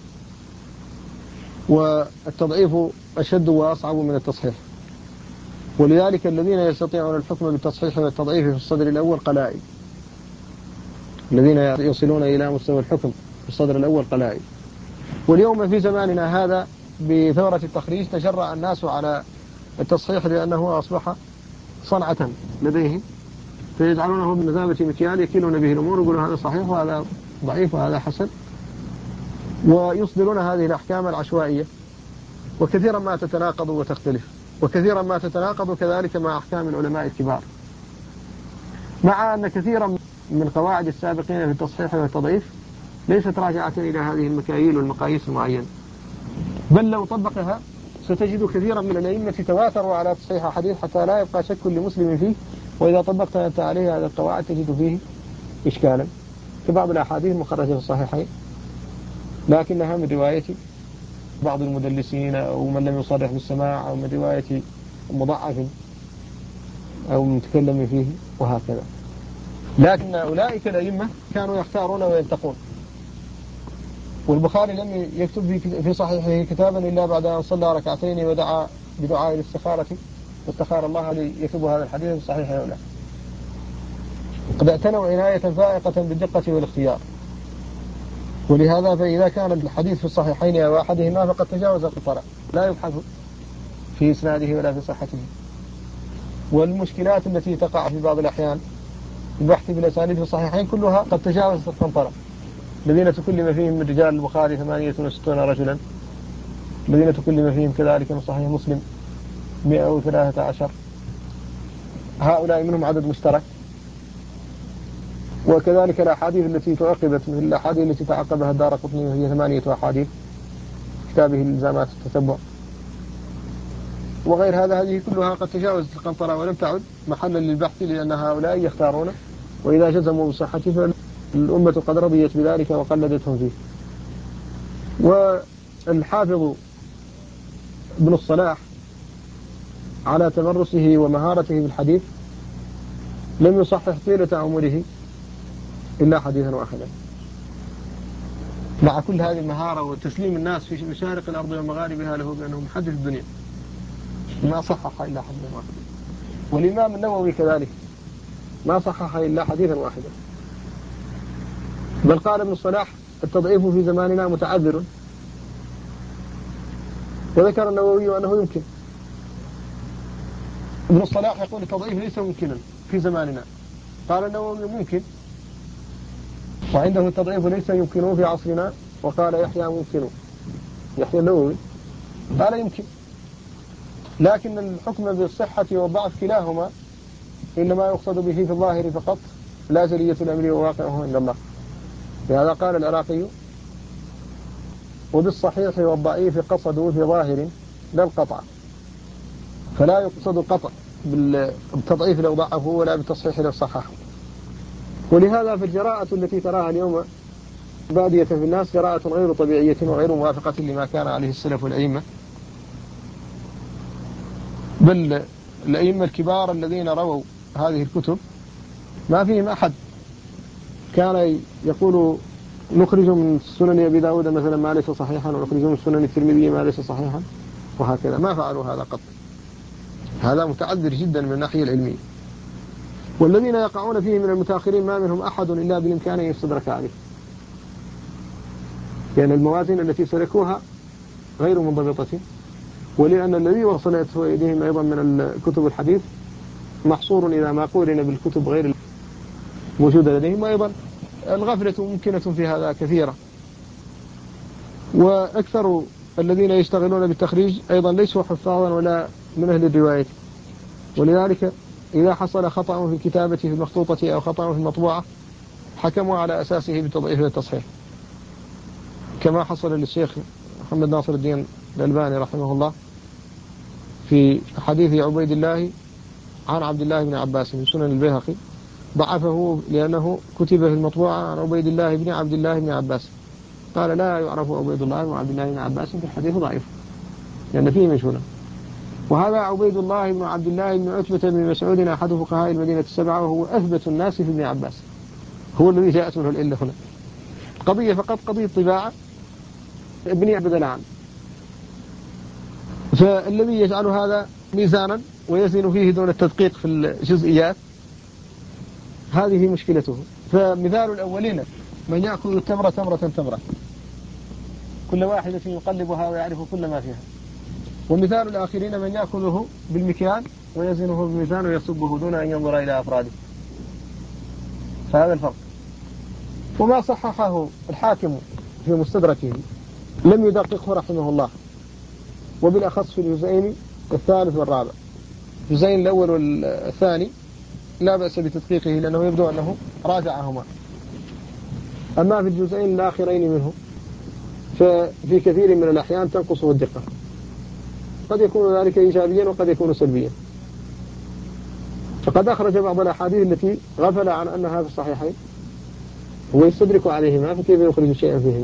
S1: والتضعيف أشد وأصعب من التصحيح، ولذلك الذين يستطيعون الحكم بالتصحيح والتضعيف في الصدر الأول قلائل، الذين يصلون إلى مستوى الحكم في الصدر الأول قلائل. واليوم في زماننا هذا بثورة التخريج تجرأ الناس على التصحيح لأنه أصبح صنعة لديهم، فيجعلونه بمثابة مكيال يكيلون به الأمور، يقولون هذا صحيح وهذا ضعيف وهذا حسن، ويصدرون هذه الأحكام العشوائية، وكثيرا ما تتناقض وتختلف، وكثيرا ما تتناقض كذلك مع أحكام العلماء الكبار، مع أن كثيرا من قواعد السابقين في التصحيح والتضعيف ليست راجعة إلى هذه المكاييل والمقاييس المعينة، بل لو طبقها ستجد كثيرا من الأئمة تواتروا على تصحيح حديث حتى لا يبقى شك لمسلم فيه، وإذا طبقت أنت عليه هذه القواعد تجد فيه إشكالا كبعض الأحاديث المخرجة في الصحيحين، لكنها من رواية بعض المدلسين أو من لم يصرح بالسماع، أو من رواية مضعف أو متكلم فيه، وهكذا. لكن أولئك الأئمة كانوا يختارون وينتقون. والبخاري لم يكتب في صحيحه كتابا إلا بعد أن صلى ركعتين ودعا بدعاء الاستخارة، واستخار الله ليكتب هذا الحديث في صحيح أو لا. قد اعتنوا عناية فائقة بالدقة والاختيار، ولهذا فإذا كان الحديث في الصحيحين أو أحدهما فقد تجاوز القطرة، لا يبحث في إسناده ولا في صحته. والمشكلات التي تقع في بعض الأحيان البحث بالأسانيد في الصحيحين كلها قد تجاوزت القنطرة، الذين تكلم فيهم من رجال البخاري 68 رجلا، الذين تكلم فيهم كذلك من صحيح مسلم 113. هؤلاء منهم عدد مشترك. وكذلك الأحاديث التي تعقبت مثل الأحاديث التي تعقبها الدارقطني وهي 8 أحاديث كتابه الإلزامات التتبع وغير هذا. هذه كلها قد تجاوزت القنطرة ولم تعد محلا للبحث، لأن هؤلاء يختارون، وإذا جزموا بصحته فالأمة قد رضيت بذلك وقلدتهم فيه. والحافظ ابن الصلاح على تمرسه ومهارته بالحديث لم يصحح طيلة عمره إلا حديثا واحدا، مع كل هذه المهارة وتسليم الناس في مشارق الأرض ومغاربها له بأنه محدث الدنيا، ما صحح إلا حديثا واحدا. والإمام النووي كذلك ما صحح إلا حديثا واحدا، بل قال ابن الصلاح التضعيف في زماننا متعذر، وذكر النووي أنه يمكن. ابن الصلاح يقول التضعيف ليس ممكنا في زماننا، قال النووي ممكن، وعنده التضعيف ليس يمكنه في عصرنا، وقال يحيى ممكن، يحيى النووي قال يمكن، لكن الحكم بالصحة والضعف كلاهما إنما يقصد به في الظاهر فقط، لا جلية الأمر وواقعه عند الله. لهذا قال العراقي وبالصحيح والضعيف قصدوا في ظاهر لا القطع، فلا يقصد القطع بالتضعيف لو ضعفه ولا بالتصحيح لو صححه. ولهذا في الجراءة التي تراها اليوم بادية في الناس جراءة غير طبيعية وغير موافقة لما كان عليه السلف والأئمة، بل الأئمة الكبار الذين رووا هذه الكتب ما فيهم أحد كان يقول نخرج من سنن أبي داود مثلا ما ليس صحيحا، ونخرج من سنن الترمذي ما ليس صحيحا، وهكذا ما فعلوا هذا قط. هذا متعذر جدا من الناحية العلمية. والذين يقعون فيه من المتأخرين ما منهم أحد إلا بالإمكان أن يستدرك عليه، لأن الموازين التي سلكوها غير منضبطة، ولأن الذي وصلت إليهم أيضا من الكتب الحديث محصور إذا ما قورن بالكتب غير موجودة لديهم، وأيضا الغفلة ممكنة في هذا كثيرة. وأكثر الذين يشتغلون بالتخريج أيضا ليسوا حفاظا ولا من أهل الرواية، ولذلك إذا حصل خطأ في الكتابة في المخطوطة أو خطأ في المطبوعة حكموا على أساسه بالتضعيف والتصحيح، كما حصل للشيخ محمد ناصر الدين الألباني رحمه الله في حديث عبيد الله عن عبد الله بن عباس من سنن البيهقي، ضعفه لأنه كتب في المطبوعة عن عبيد الله بن عبد الله بن عباس، قال لا يعرف عبيد الله بن عبد الله بن عباس في الحديث ضعيف لأن فيه مجهولا. وهذا عبيد الله بن عبد الله بن عتبة بن مسعود أحد فقهاء المدينة السبعة، وهو أثبت الناس في ابن عباس، هو الذي جاءت منه العلة هنا. القضية فقط قضية طباعة ابن عبد العام، فالذي يجعل هذا ميزانا ويزن فيه دون التدقيق في الجزئيات هذه مشكلته. فمثال الأولين من يأكل التمرة تمرة تمرة، كل واحدة يقلبها ويعرف كل ما فيها. ومثال الآخرين من يأكله بالمكيال ويزنه بالميزان ويصبه دون أن ينظر إلى أفراده، فهذا الفرق. وما صححه الحاكم في مستدركه لم يدققه رحمه الله، وبالأخص في الجزئين الثالث والرابع. الجزئين الأول والثاني لا بأس بتدقيقه لأنه يبدو أنه راجعهما، أما في الجزئين الآخرين منه ففي كثير من الأحيان تنقصه الدقة، قد يكون ذلك إيجابيا وقد يكون سلبيا. فقد أخرج بعض الأحاديث التي غفل عن أنها في الصحيحين ويستدرك عليهما، فكيف يخرج شيئا فيهما؟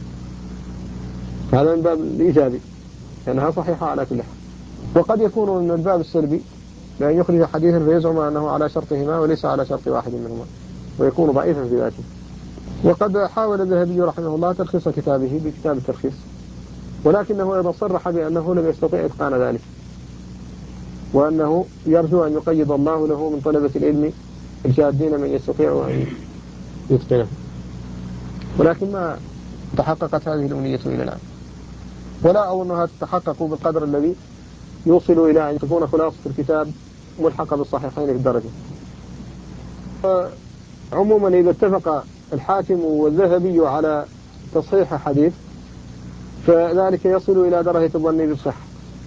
S1: هذا من باب الإيجابي لأنها صحيحة على كل حال. وقد يكون من الباب السلبي لأن يخرج حديثا فيزعم أنه على شرطهما وليس على شرط واحد منهما ويكون ضعيفا في ذاته. وقد حاول الذهبي رحمه الله تلخيص كتابه بكتاب التلخيص، ولكنه أيضا صرح بأنه لم يستطيع إتقان ذلك، وأنه يرجو أن يقيض الله له من طلبة العلم الجادين من يستطيع أن يتقنه، ولكن ما تحققت هذه الأمنية إلى الآن، ولا أظنها تتحقق بالقدر الذي يوصل إلى أن تكون خلاصة الكتاب ملحقة بالصحيحين في الدرجة. عموما إذا اتفق الحاكم والذهبي على تصحيح حديث فذلك يصل إلى درجة الظن بالصحة،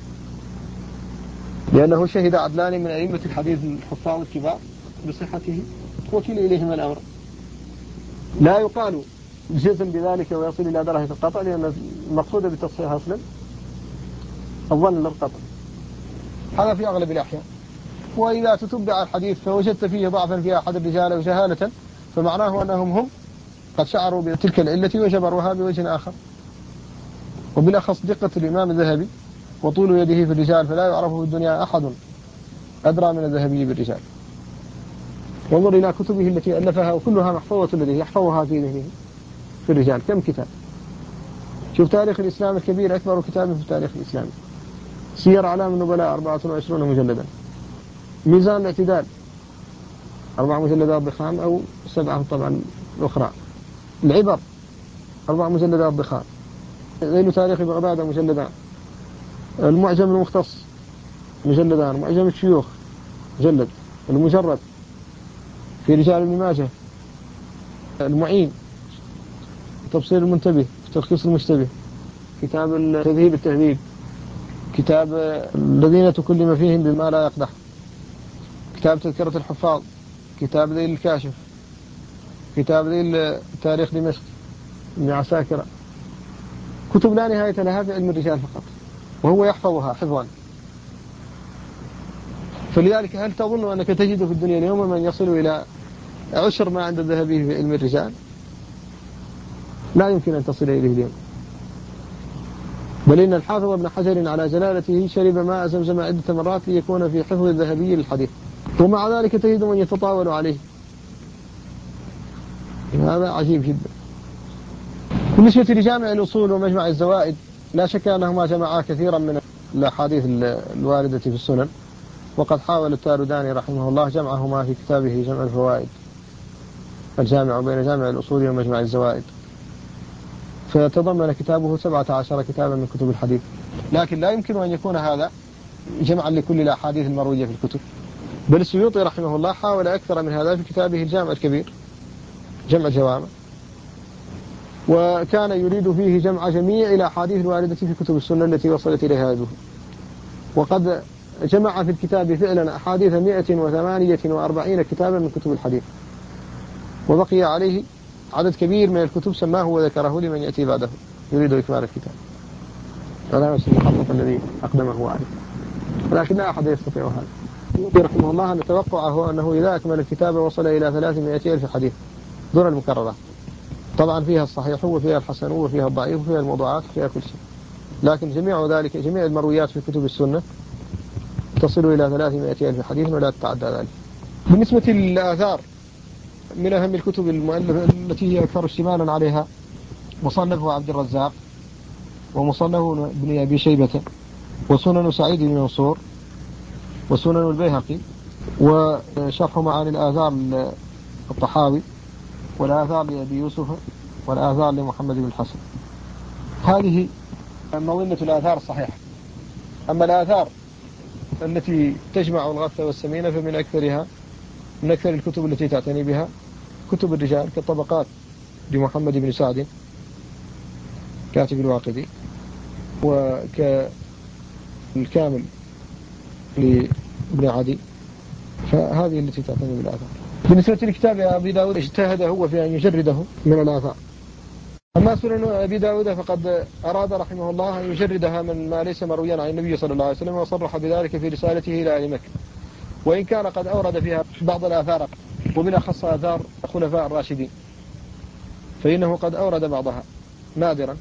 S1: لأنه شهد عدلان من أئمة الحديث الحفاظ الكبار بصحته وكل إليهما الأمر. لا يقال جزم بذلك ويصل إلى درجة القطع، لأن المقصود بالتصحيح أصلا الظن للقطع، هذا في أغلب الأحيان. وإذا تتبع الحديث فوجدت فيه ضعفا في أحد الرجال أو جهالة فمعناه أنهم هم قد شعروا بتلك العلة وجبروها بوجه آخر. وبالأخص دقة الإمام الذهبي وطول يده في الرجال، فلا يعرف في الدنيا أحد أدرى من الذهبي بالرجال. وانظر إلى كتبه التي ألفها وكلها محفوظة لديه يحفظها في ذهنه في الرجال. كم كتاب؟ شوف تاريخ الإسلام الكبير أكبر كتاب في التاريخ الإسلامي. سير أعلام النبلاء 24 مجلدا. ميزان الاعتدال 4 مجلدات ضخام أو 7 طبعا الأخرى. العبر 4 مجلدات ضخام. ذيل تاريخ بغداد مجلدان. المعجم المختص مجلدان. معجم الشيوخ مجلد. المجرد في رجال ابن ماجه. المعين تبصير المنتبه في تلخيص المشتبه. كتاب تذهيب التهذيب. كتاب الذين تكلم فيهم بما لا يقدح. كتاب تذكرة الحفاظ. كتاب ذيل الكاشف. كتاب ذيل تاريخ دمشق ابن عساكر. كتب لا نهاية لها في علم الرجال فقط، وهو يحفظها حفظا. فلذلك هل تظن أنك تجد في الدنيا اليوم من يصل إلى عشر ما عند الذهبي في علم الرجال؟ لا يمكن أن تصل إليه اليوم. بل إن الحافظ ابن حجر على جلالته شرب ماء زمزم عدة مرات ليكون في حفظ الذهبي للحديث، ومع ذلك تجد من يتطاول عليه. هذا عجيب جدا. بالنسبة لجامع الأصول ومجمع الزوائد لا شك أنهما جمعا كثيرا من الأحاديث الواردة في السنن، وقد حاول التارداني رحمه الله جمعهما في كتابه جمع الفوائد، الجامع بين جامع الأصول ومجمع الزوائد، فتضمن كتابه 17 كتابا من كتب الحديث. لكن لا يمكن أن يكون هذا جمعا لكل الأحاديث المروية في الكتب، بل السيوطي رحمه الله حاول أكثر من هذا في كتابه الجامع الكبير، جمع الجوامع، وكان يريد فيه جمع جميع الأحاديث الواردة في كتب السنة التي وصلت إليها يده. وقد جمع في الكتاب فعلا أحاديث 148 كتابا من كتب الحديث، وبقي عليه عدد كبير من الكتب سماه وذكره لمن يأتي بعده يريد إكمال الكتاب، هذا نفس المحقق الذي أقدمه عليه، ولكن لا أحد يستطيع هذا. رحمه الله أن توقعه أنه إذا أكمل الكتاب وصل إلى 300,000 حديث دون المكررات، طبعا فيها الصحيح وفيها الحسن وفيها الضعيف وفيها الموضوعات وفيها كل شيء، لكن جميع ذلك جميع المرويات في كتب السنة تصل إلى 300,000 حديث ولا تتعدى ذلك. بالنسبة للآثار، من أهم الكتب المؤلفة التي هي أكثر اشتمالا عليها مصنف عبد الرزاق، ومصنف ابن أبي شيبة، وسنن سعيد بن منصور، وسنن البيهقي، وشرح معاني الآثار الطحاوي، والآثار لأبي يوسف، والآثار لمحمد بن الحسن. هذه مظنة الآثار الصحيحة. أما الآثار التي تجمع الغث والسمين فمن أكثرها من أكثر الكتب التي تعتني بها كتب الرجال كالطبقات لمحمد بن سعد كاتب الواقدي، وكالكامل لابن عدي، فهذه التي تعتني بالآثار. بالنسبة لكتاب أبي داود اجتهد هو في أن يجرده من الآثار. أما سنن أبي داود فقد أراد رحمه الله أن يجردها من ما ليس مرويا عن النبي صلى الله عليه وسلم، وصرح بذلك في رسالته إلى أهل مكة، وإن كان قد أورد فيها بعض الآثار وبالأخص آثار الخلفاء الراشدين فإنه قد أورد بعضها نادرا.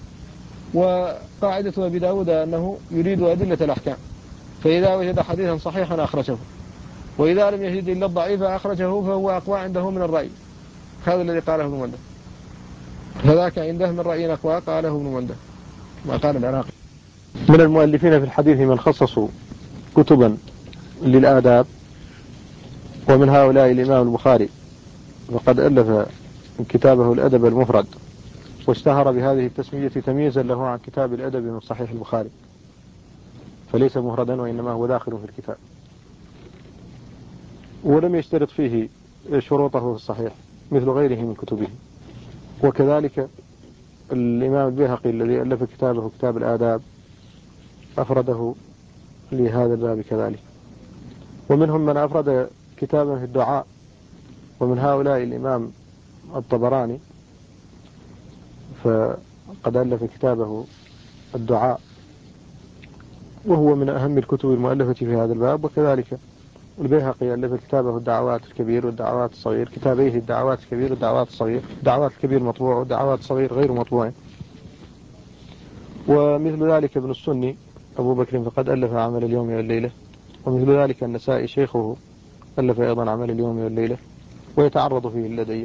S1: وقاعدة أبي داود أنه يريد أدلة الأحكام، فإذا وجد حديثا صحيحا أخرجه، وإذا لم يجد إلا الضعيف أخرجه، فهو أقوى عنده من الرأي. هذا الذي قاله ابن منده، فذاك عنده من رأي أقوى قاله ابن منده ما قال العراقي. من المؤلفين في الحديث من خصصوا كتبا للآداب، ومن هؤلاء الإمام البخاري، وقد ألف كتابه الأدب المفرد، واشتهر بهذه التسمية تمييزا له عن كتاب الأدب من صحيح البخاري، فليس مفردا وإنما هو داخل في الكتاب، ولم يشترط فيه شروطه في الصحيح، مثل غيره من كتبه. وكذلك الإمام البيهقي الذي ألف كتابه كتاب الآداب أفرده لهذا الباب كذلك. ومنهم من أفرد كتابا في الدعاء، ومن هؤلاء الإمام الطبراني، فقد ألف كتابه الدعاء، وهو من أهم الكتب المؤلفة في هذا الباب. وكذلك البيهقي ألف كتابه الدعوات الكبير والدعوات الصغير، كتابيه الدعوات الكبير والدعوات الصغير، الدعوات الكبير مطبوع والدعوات الصغير غير مطبوع. ومثل ذلك ابن السني أبو بكر فقد ألف عمل اليوم والليلة، ومثل ذلك النسائي شيخه ألف أيضا عمل اليوم والليلة ويتعرض فيه اللدية.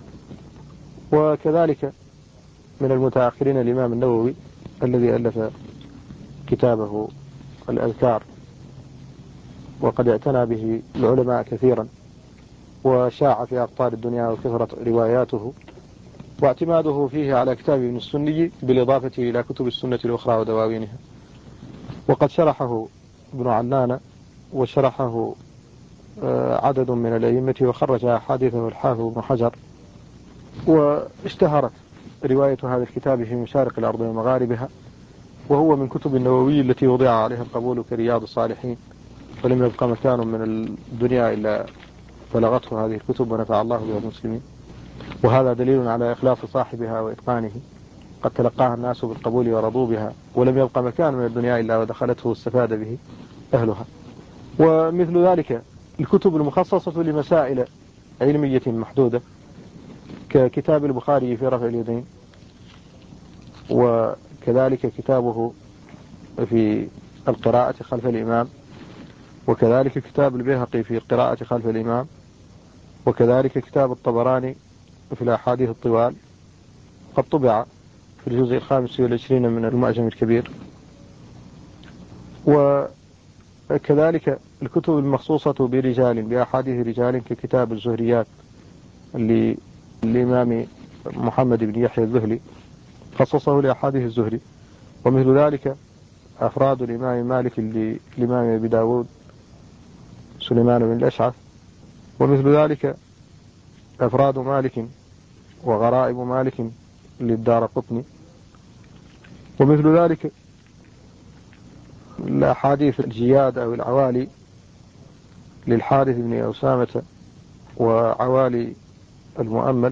S1: وكذلك من المتأخرين الإمام النووي الذي ألف كتابه الأذكار، وقد اعتنى به العلماء كثيرا، وشاع في أقطار الدنيا وكثرت رواياته، واعتماده فيه على كتاب ابن السني بالإضافة إلى كتب السنة الأخرى ودواوينها. وقد شرحه ابن عنان، وشرحه عدد من الأئمة، وخرج أحاديثه الحافظ ابن حجر. واشتهرت رواية هذا الكتاب في مشارق الأرض ومغاربها، وهو من كتب النووي التي وضع عليها القبول كرياض الصالحين، فلم يبقى مكان من الدنيا إلا بلغته هذه الكتب ونفع الله بها المسلمين. وهذا دليل على إخلاص صاحبها وإتقانه، قد تلقاها الناس بالقبول ورضوا بها، ولم يبقى مكان من الدنيا إلا ودخلته واستفاد به أهلها. ومثل ذلك الكتب المخصصة لمسائل علمية محدودة، ككتاب البخاري في رفع اليدين، وكذلك كتابه في القراءة خلف الإمام، وكذلك كتاب البيهقي في القراءة خلف الإمام، وكذلك كتاب الطبراني في الأحاديث الطوال، قد طبع في الجزء 25 من المعجم الكبير. وكذلك الكتب المخصوصة برجال بأحاديث رجال ككتاب الزهريات للإمام محمد بن يحيى الذهلي، خصصه لأحاديث الزهري. ومثل ذلك أفراد الإمام مالك للإمام أبي داود سليمان بن الأشعث، ومثل ذلك أفراد مالك وغرائب مالك للدار قطني، ومثل ذلك الأحاديث الجياد أو العوالي للحارث بن أسامة وعوالي المؤمل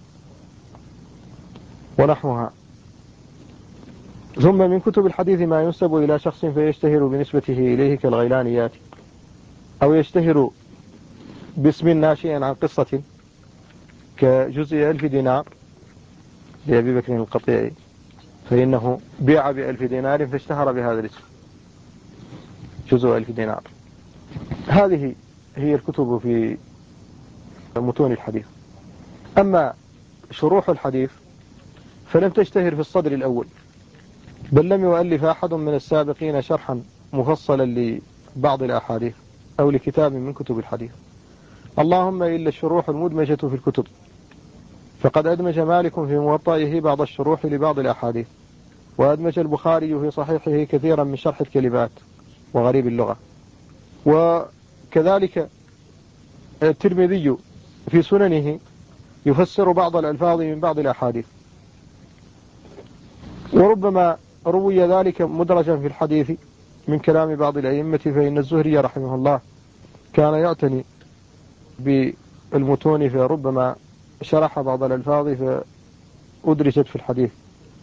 S1: ونحوها. ثم من كتب الحديث ما ينسب إلى شخص فيشتهر بنسبته إليه كالغيلانيات، أو يشتهر باسم ناشئ عن قصة كجزء 1000 دينار لأبي بكر القطيعي، فإنه بيع ب1000 دينار فاشتهر بهذا الاسم، جزء 1000 دينار. هذه هي الكتب في متون الحديث. أما شروح الحديث فلم تشتهر في الصدر الأول، بل لم يؤلف أحد من السابقين شرحا مفصلا لبعض الأحاديث أو لكتاب من كتب الحديث، اللهم إلا الشروح المدمجة في الكتب، فقد أدمج مالك في موطئه بعض الشروح لبعض الأحاديث، وأدمج البخاري في صحيحه كثيرا من شرح الكلمات وغريب اللغة، وكذلك الترمذي في سننه يفسر بعض الألفاظ من بعض الأحاديث. وربما روي ذلك مدرجا في الحديث من كلام بعض الأئمة، فإن الزهري رحمه الله كان يعتني بالمتون، فربما شرح بعض الألفاظ فأدرجت في الحديث.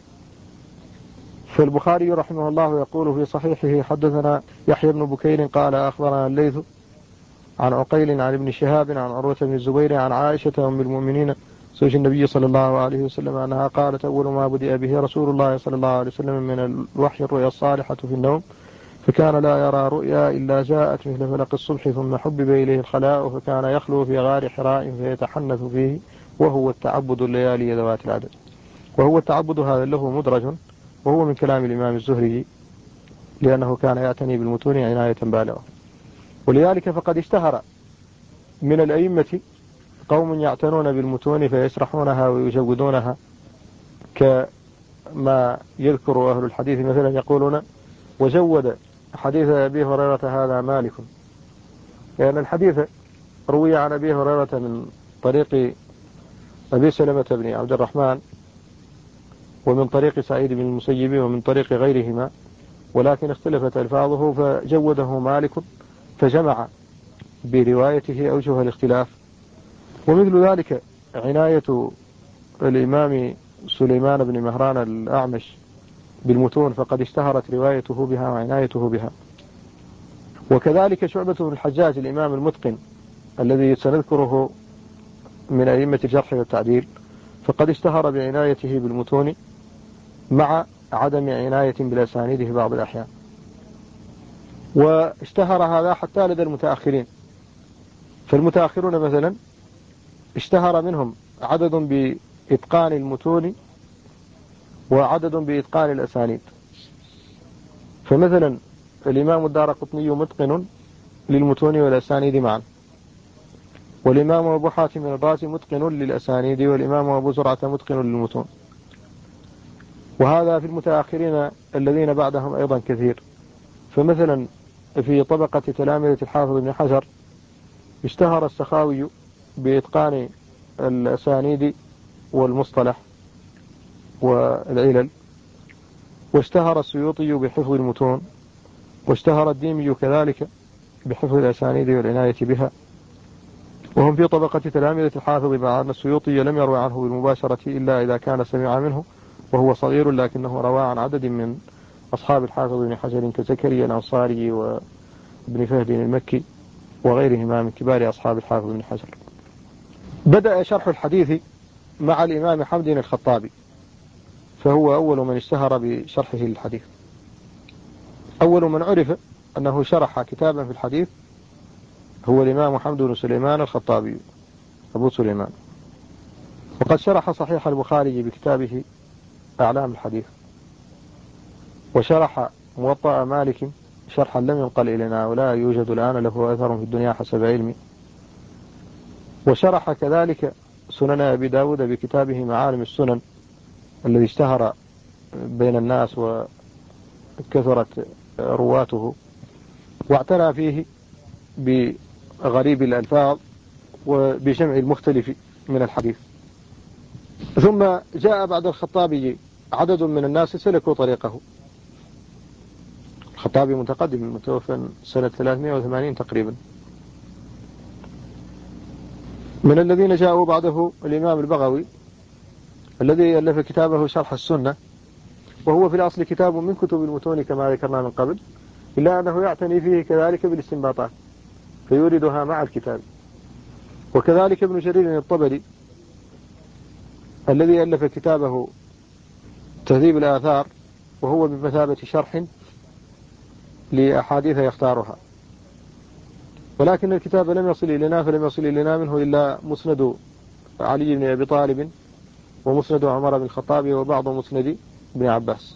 S1: فالبخاري رحمه الله يقول في صحيحه: حدثنا يحيى بن بكير قال أخبرنا الليث عن عقيل عن ابن شهاب عن عروة بن الزبير عن عائشة أم المؤمنين زوج النبي صلى الله عليه وسلم أنها قالت: أول ما بدأ به رسول الله صلى الله عليه وسلم من الوحي الرؤيا الصالحة في النوم، فكان لا يرى رؤيا إلا جاءت مثل فلق الصبح، ثم حبب إليه الخلاء، فكان يخلو في غار حراء فيتحنث فيه، وهو التعبد الليالي ذوات العدد. وهو التعبد هذا له مدرج، وهو من كلام الإمام الزهري، لأنه كان يعتني بالمتون عناية بالغة. ولذلك فقد اشتهر من الأئمة قوم يعتنون بالمتون فيشرحونها ويجودونها، كما يذكر أهل الحديث مثلا يقولون: وجود حديث أبي هريرة هذا مالك، لأن الحديث روي عن أبي هريرة من طريق أبي سلمة بن عبد الرحمن، ومن طريق سعيد بن المسيب، ومن طريق غيرهما، ولكن اختلفت ألفاظه فجوده مالك فجمع بروايته أوجه الاختلاف. ومثل ذلك عناية الإمام سليمان بن مهران الأعمش بالمتون، فقد اشتهرت روايته بها وعنايته بها. وكذلك شعبة بن الحجاج الإمام المتقن الذي سنذكره من أئمة الجرح والتعديل، فقد اشتهر بعنايته بالمتون مع عدم عناية بالأسانيد في بعض الأحيان. واشتهر هذا حتى لدى المتأخرين، فالمتأخرون مثلا اشتهر منهم عدد بإتقان المتون وعدد بإتقان الأسانيد. فمثلا الإمام الدارقطني متقن للمتون والأسانيد معا، والإمام أبو حاتم الرازي متقن للأسانيد، والإمام أبو زرعة متقن للمتون. وهذا في المتأخرين الذين بعدهم أيضا كثير. فمثلا في طبقة تلامذة الحافظ بن حجر اشتهر السخاوي بإتقان الأسانيد والمصطلح والعلل، واشتهر السيوطي بحفظ المتون، واشتهر الديمي كذلك بحفظ الأسانيد والعناية بها. وهم في طبقة تلامذة الحافظ، مع أن السيوطي لم يروي عنه بالمباشرة إلا إذا كان سمع منه وهو صغير، لكنه روى عن عدد من أصحاب الحافظ بن حجر كزكريا الأنصاري وابن فهد المكي وغيرهما من كبار أصحاب الحافظ بن حجر. بدأ شرح الحديث مع الإمام حمد الخطابي، فهو أول من اشتهر بشرحه للحديث. أول من عرف أنه شرح كتابا في الحديث هو الإمام حمد بن سليمان الخطابي أبو سليمان، وقد شرح صحيح البخاري بكتابه أعلام الحديث، وشرح موطأ مالك شرحا لم ينقل إلينا ولا يوجد الآن له أثر في الدنيا حسب علمي، وشرح كذلك سنن أبي داود بكتابه معالم السنن الذي اشتهر بين الناس وكثرت رواته، واعتنى فيه بغريب الألفاظ وبجمع المختلف من الحديث. ثم جاء بعد الخطابي عدد من الناس سلكوا طريقه. الخطابي متقدم، متوفى سنة 380 تقريبا. من الذين جاءوا بعده الإمام البغوي الذي ألف كتابه شرح السنة، وهو في الأصل كتاب من كتب المتون كما ذكرنا من قبل، إلا أنه يعتني فيه كذلك بالاستنباطات فيوردها مع الكتاب. وكذلك ابن جرير الطبري الذي ألف كتابه تهذيب الآثار، وهو بمثابة شرح لأحاديث يختارها، ولكن الكتاب لم يصل إلينا، فلم يصل إلينا منه إلا مسند علي بن أبي طالب ومسند عمر بن الخطاب وبعض مسند ابن عباس.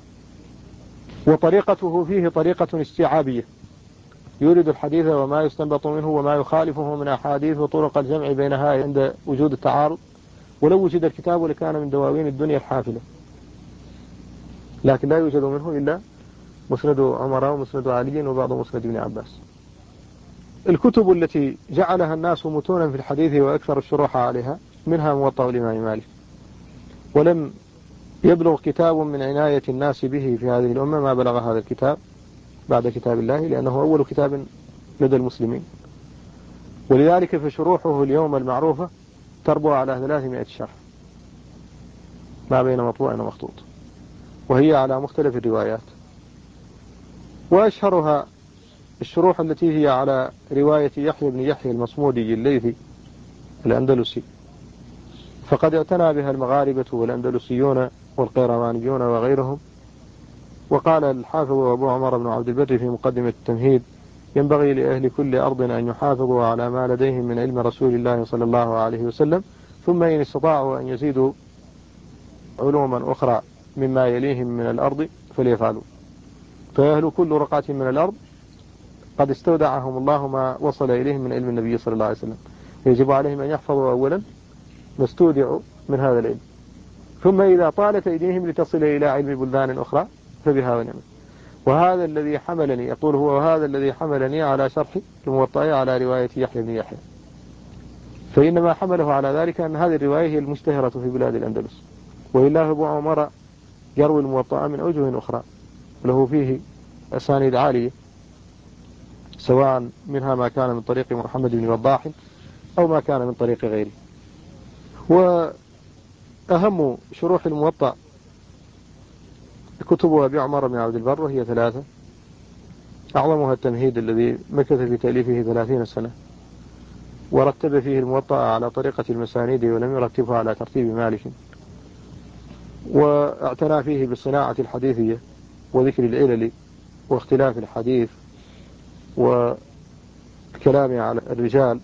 S1: وطريقته فيه طريقة استيعابية، يورد الحديث وما يستنبط منه وما يخالفه من أحاديث وطرق الجمع بينها عند وجود التعارض. ولو وجد الكتاب لكان من دواوين الدنيا الحافلة، لكن لا يوجد منه إلا مسند عمر ومسند علي وبعض مسند ابن عباس. الكتب التي جعلها الناس متونا في الحديث وأكثر الشروح عليها منها موطأ الإمام مالك، ولم يبلغ كتاب من عناية الناس به في هذه الأمة ما بلغ هذا الكتاب بعد كتاب الله، لأنه أول كتاب لدى المسلمين. ولذلك فشروحه اليوم المعروفة تربو على 300 شرح ما بين مطبوع ومخطوط، وهي على مختلف الروايات. وأشهرها الشروح التي هي على رواية يحيى بن يحيى المصمودي الليثي الأندلسي، فقد اعتنى بها المغاربة والأندلسيون والقيروانيون وغيرهم. وقال الحافظ أبو عمر بن عبد البر في مقدمة التمهيد: ينبغي لأهل كل أرض أن يحافظوا على ما لديهم من علم رسول الله صلى الله عليه وسلم، ثم إن استطاعوا أن يزيدوا علوما أخرى مما يليهم من الأرض فليفعلوا، فأهل كل رقعة من الأرض قد استودعهم الله ما وصل إليهم من علم النبي صلى الله عليه وسلم، يجب عليهم أن يحفظوا أولا ما استودعوا من هذا العلم، ثم إذا طالت أيديهم لتصل إلى علم بلدان أخرى فبها ونعمت. وهذا الذي حملني، يقول هو، وهذا الذي حملني على شرح الموطأ على رواية يحيى بن يحيى. فإنما حمله على ذلك أن هذه الرواية هي المشتهرة في بلاد الأندلس، وإلا أبو عمر يروي الموطأ من أوجه أخرى له فيه أسانيد عالية، سواء منها ما كان من طريق محمد بن وضاح أو ما كان من طريق غيره. وأهم شروح الموطأ كتب أبي عمر بن عبد البر، وهي 3، أعظمها التمهيد الذي مكث في تأليفه 30 سنة، ورتب فيه الموطأ على طريقة المسانيد ولم يرتبه على ترتيب مالك، واعتنى فيه بالصناعة الحديثية وذكر العلل واختلاف الحديث والكلام على الرجال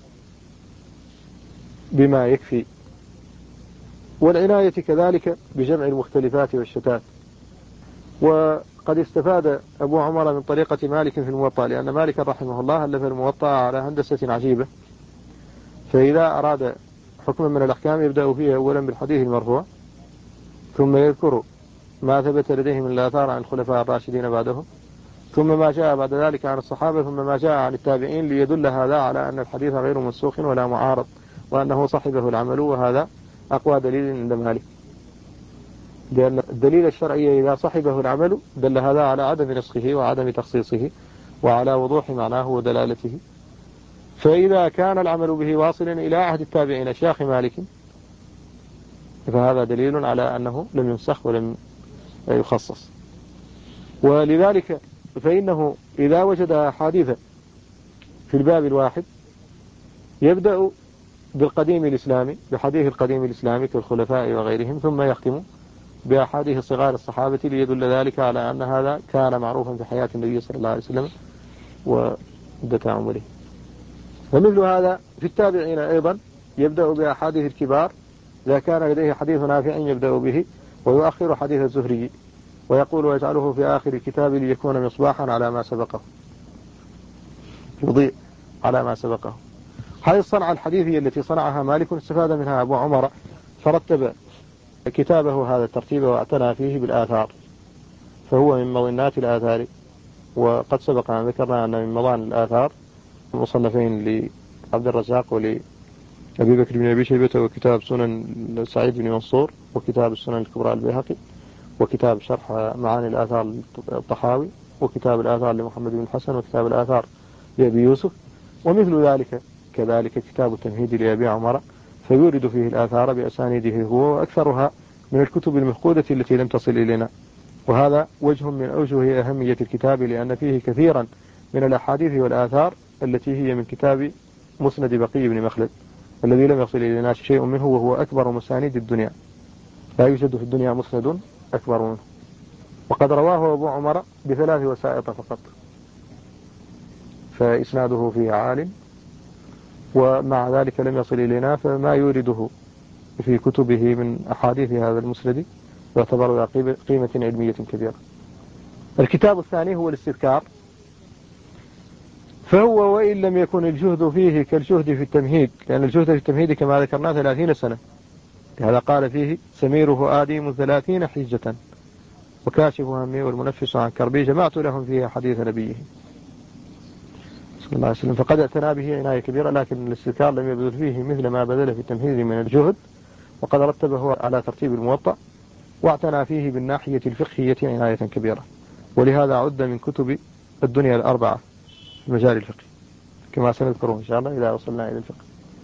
S1: بما يكفي، والعناية كذلك بجمع المختلفات والشتات. وقد استفاد أبو عمر من طريقة مالك في الموطأ، لأن مالك رحمه الله ألف الموطأ على هندسة عجيبة، فإذا أراد حكما من الأحكام يبدأ فيه أولا بالحديث المرفوع، ثم يذكر ما ثبت لديه من الآثار عن الخلفاء الراشدين بعدهم، ثم ما جاء بعد ذلك عن الصحابة، ثم ما جاء عن التابعين، ليدل هذا على أن الحديث غير منسوخ ولا معارض، وأنه صحبه العمل، وهذا أقوى دليل عند مالك، لأن الدليل الشرعي إذا صحبه العمل دل هذا على عدم نسخه وعدم تخصيصه وعلى وضوح معناه ودلالته. فإذا كان العمل به واصلا إلى عهد التابعين أشياخ مالك فهذا دليل على أنه لم ينسخ ولم يخصص. ولذلك فإنه إذا وجد أحاديث في الباب الواحد يبدأ بالقديم الإسلامي، بحديث القديم الإسلامي كالخلفاء وغيرهم، ثم يختم بأحاديث صغار الصحابة، ليدل ذلك على أن هذا كان معروفا في حياة النبي صلى الله عليه وسلم ومدة عمره. ومثل هذا في التابعين أيضا يبدأ بأحاديث الكبار، إذا كان لديه حديث نافع يبدأ به، ويؤخر حديث الزهري، ويقول ويجعله في آخر الكتاب ليكون مصباحا على ما سبقه، يضيء على ما سبقه. هذه الصنعة الحديثية التي صنعها مالك استفاد منها أبو عمر، فرتب كتابه هذا الترتيب واعتنى فيه بالآثار، فهو من مظنات الآثار. وقد سبق أن ذكرنا أن من مظان الآثار مصنفين لعبد الرزاق ولأبي بكر بن أبي شيبة، وكتاب سنن سعيد بن منصور، وكتاب السنن الكبرى البيهقي، وكتاب شرح معاني الآثار الطحاوي، وكتاب الآثار لمحمد بن الحسن، وكتاب الآثار لأبي يوسف. ومثل ذلك كذلك كتاب التمهيد لأبي عمر، فيورد فيه الآثار بأسانيده هو، وأكثرها من الكتب المفقودة التي لم تصل إلينا. وهذا وجه من أوجه أهمية الكتاب، لأن فيه كثيرا من الأحاديث والآثار التي هي من كتاب مسند بقي بن مخلد الذي لم يصل إلينا شيء منه، وهو أكبر مسانيد الدنيا، لا يوجد في الدنيا مسند أكبر منه. وقد رواه أبو عمر ب3 وسائط فقط، فإسناده فيه عال، ومع ذلك لم يصل إلينا، فما يورده في كتبه من أحاديث هذا المسند يعتبر قيمة علمية كبيرة. الكتاب الثاني هو الاستذكار، فهو وإن لم يكن الجهد فيه كالجهد في التمهيد، لأن الجهد في التمهيد كما ذكرنا 30 سنة، لهذا قال فيه سميره آدم 30 حجة، وكاشف همي والمنفس عن كربي جمعت لهم فيها حديث نبيه صلى الله عليه وسلم، فقد اعتنى به عناية كبيرة، لكن الاستذكار لم يبذل فيه مثل ما بذل في التمهيد من الجهد، وقد رتبه على ترتيب الموطأ، واعتنى فيه بالناحية الفقهية عناية كبيرة، ولهذا عد من كتب الدنيا الأربعة في مجال الفقه، كما سنذكره إن شاء الله إذا وصلنا إلى الفقه.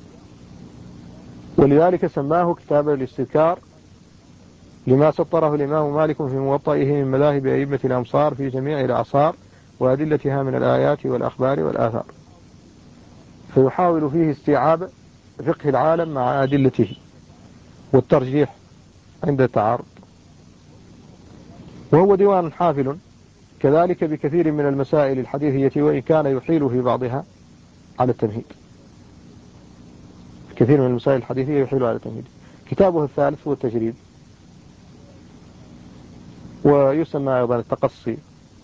S1: ولذلك سماه كتاب الاستذكار لما سطره الإمام مالك في موطئه من مذاهب أئمة الأمصار في جميع الأعصار وأدلتها من الآيات والأخبار والآثار، فيحاول فيه استيعاب فقه العالم مع أدلته والترجيح عند التعارض. وهو ديوان حافل كذلك بكثير من المسائل الحديثية، وإن كان يحيل في بعضها على التمهيد، كثير من المسائل الحديثية يحيل على التمهيد. كتابه الثالث هو التجريد، ويسمى أيضا التقصي،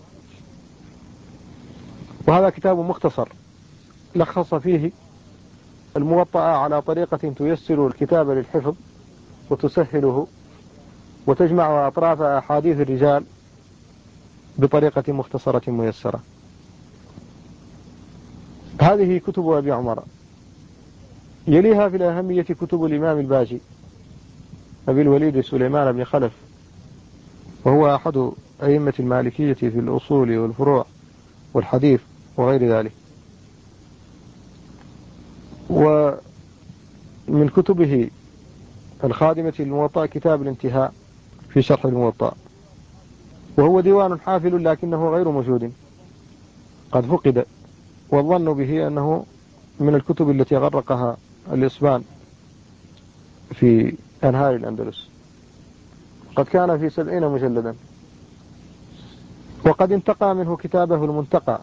S1: وهذا كتاب مختصر لخص فيه الموطأ على طريقة تيسر الكتاب للحفظ وتسهله، وتجمع أطراف أحاديث الرجال بطريقة مختصرة ميسرة. هذه كتب أبي عمر. يليها في الأهمية كتب الإمام الباجي أبي الوليد سليمان بن خلف، وهو أحد أئمة المالكية في الأصول والفروع والحديث وغير ذلك. ومن كتبه الخادمة للموطأ كتاب الانتهاء في شرح الموطأ، وهو ديوان حافل لكنه غير موجود، قد فقد، والظن به أنه من الكتب التي غرقها الإسبان في أنهار الأندلس، قد كان في 70 مجلدا. وقد انتقى منه كتابه المنتقى،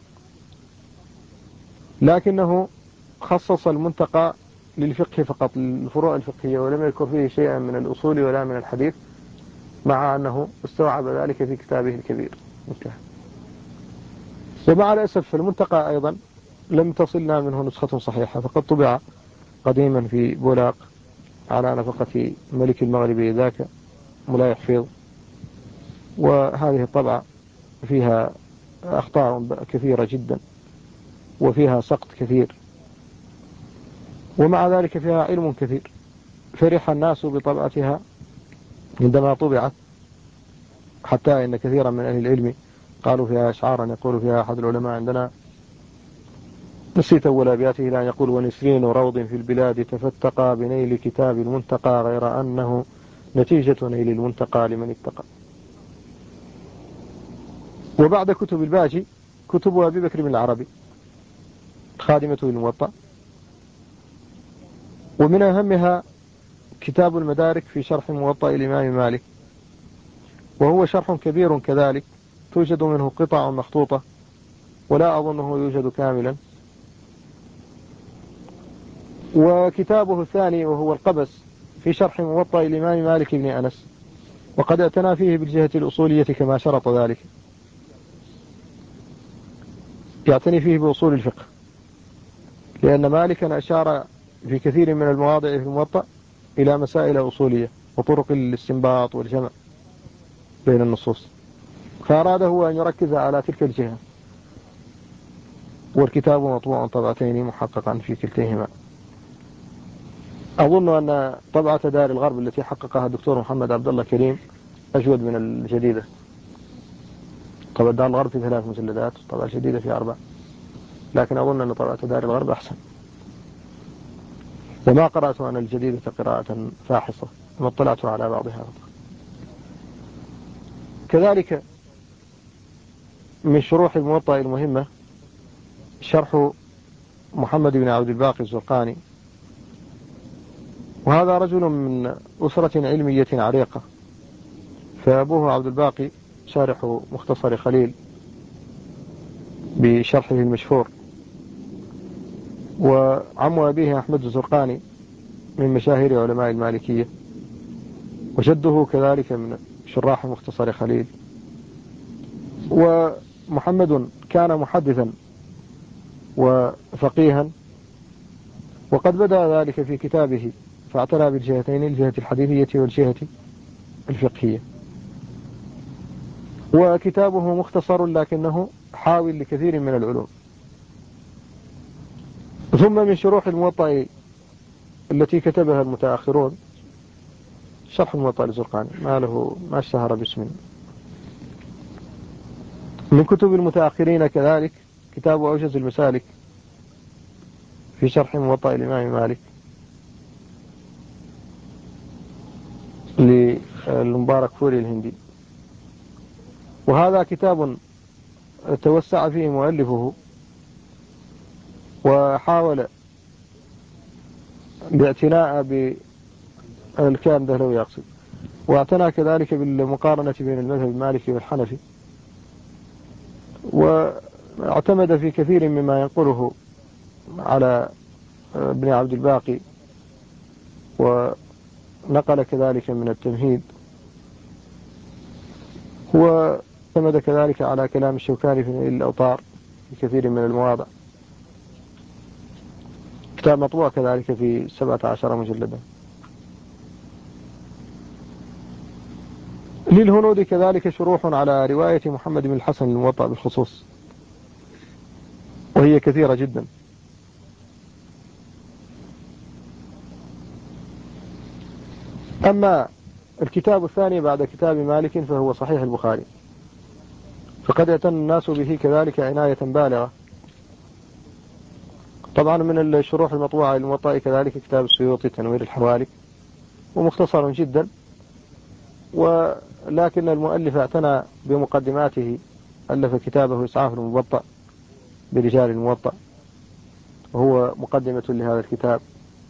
S1: لكنه خصص المنتقى للفقه فقط، للفروع الفقهية، ولم يذكر فيه شيئا من الأصول ولا من الحديث، مع أنه استوعب ذلك في كتابه الكبير. انتهى. ومع الأسف المنتقى أيضا لم تصلنا منه نسخة صحيحة، فقد طبع قديما في بولاق على نفقة ملك المغرب ذاك مولاي حفيظ، وهذه الطبعة فيها أخطاء كثيرة جدا، وفيها سقط كثير، ومع ذلك فيها علم كثير. فرح الناس بطبعتها عندما طبعت، حتى إن كثيرا من أهل العلم قالوا فيها أشعارا يقول فيها أحد العلماء عندنا: نسيت أول أبياته إلى أن يقول: ونسرين روض في البلاد تفتقى بنيل كتاب المنتقى، غير أنه نتيجة نيل المنتقى لمن اتقى. وبعد كتب الباجي كتب أبي بكر بن العربي خادمة للموطأ، ومن أهمها كتاب المدارك في شرح موطأ الإمام مالك، وهو شرح كبير كذلك، توجد منه قطع مخطوطة، ولا أظنه يوجد كاملا. وكتابه الثاني وهو القبس في شرح موطأ الإمام مالك بن أنس، وقد اعتنى فيه بالجهة الأصولية كما شرط ذلك، يعتني فيه بأصول الفقه، لأن مالكا أشار في كثير من المواضع في الموطأ إلى مسائل أصولية وطرق الاستنباط والجمع بين النصوص، فأراد هو أن يركز على تلك الجهة. والكتاب مطبوع طبعتين محققا في كلتيهما. أظن أن طبعة دار الغرب التي حققها الدكتور محمد عبد الله كريم أجود من الجديدة. طبعة دار الغرب في 3 مجلدات، طبعة الجديدة في 4، لكن أظن أن طبعة دار الغرب أحسن. وما قرأت أنا الجديدة قراءة فاحصة، وما اطلعت على بعضها. كذلك من شروح الموطأ المهمة شرح محمد بن عبد الباقي الزرقاني، وهذا رجل من أسرة علمية عريقة، فأبوه عبد الباقي شارح مختصر خليل بشرحه المشهور، وعم أبيه أحمد الزرقاني من مشاهير علماء المالكية، وجده كذلك من شراح مختصر خليل. ومحمد كان محدثا وفقيها، وقد بدأ ذلك في كتابه، فاعتنى بالجهتين، الجهة الحديثية والجهة الفقهية. وكتابه مختصر لكنه حاوي لكثير من العلوم. ثم من شروح الموطأ التي كتبها المتأخرون شرح الموطأ الزرقاني، ما اشتهر باسم. من كتب المتأخرين كذلك كتاب أوجز المسالك في شرح موطأ الإمام مالك للمبارك فوري الهندي، وهذا كتاب توسع فيه مؤلفه وحاول الاعتناء بالكلام ده لو يقصد، واعتنى كذلك بالمقارنة بين المذهب المالكي والحنفي، واعتمد في كثير مما ينقله على ابن عبد الباقي، ونقل كذلك من التمهيد، واعتمد كذلك على كلام الشوكاني في نيل الأوطار في كثير من المواضع. كتاب مطبوع كذلك في 17 مجلدا. للهنود كذلك شروح على رواية محمد بن الحسن الموطأ بالخصوص، وهي كثيرة جدا. أما الكتاب الثاني بعد كتاب مالك فهو صحيح البخاري، فقد يعتني الناس به كذلك عناية بالغة. طبعا من الشروح المطبوعة للموطأ كذلك كتاب السيوطي تنوير الحوالي، ومختصر جدا، ولكن المؤلف اعتنى بمقدماته، ألف كتابه إسعاف المبطأ برجال الموطأ، وهو مقدمة لهذا الكتاب.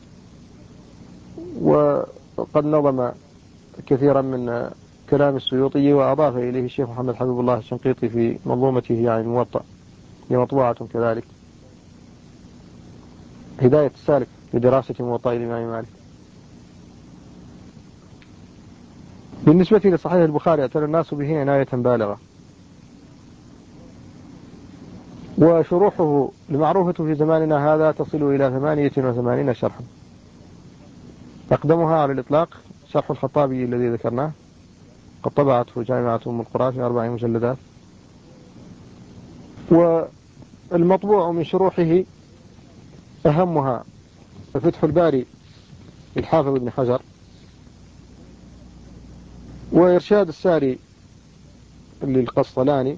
S1: وقد نظم كثيرا من كلام السيوطي وأضاف إليه الشيخ محمد حبيب الله الشنقيطي في منظومته يعني الموطأ، هي مطبوعة كذلك، هداية السالك لدراسة موطأ الإمام مالك. بالنسبة لصحيح البخاري اعتنى الناس به عناية بالغة، وشروحه المعروفة في زماننا هذا تصل إلى 88 شرحا، أقدمها على الإطلاق شرح الخطابي الذي ذكرناه، قد طبعته جامعة أم القرى في 4 مجلدات. والمطبوع من شروحه أهمها فتح الباري للحافظ ابن حجر، وإرشاد الساري للقسطلاني.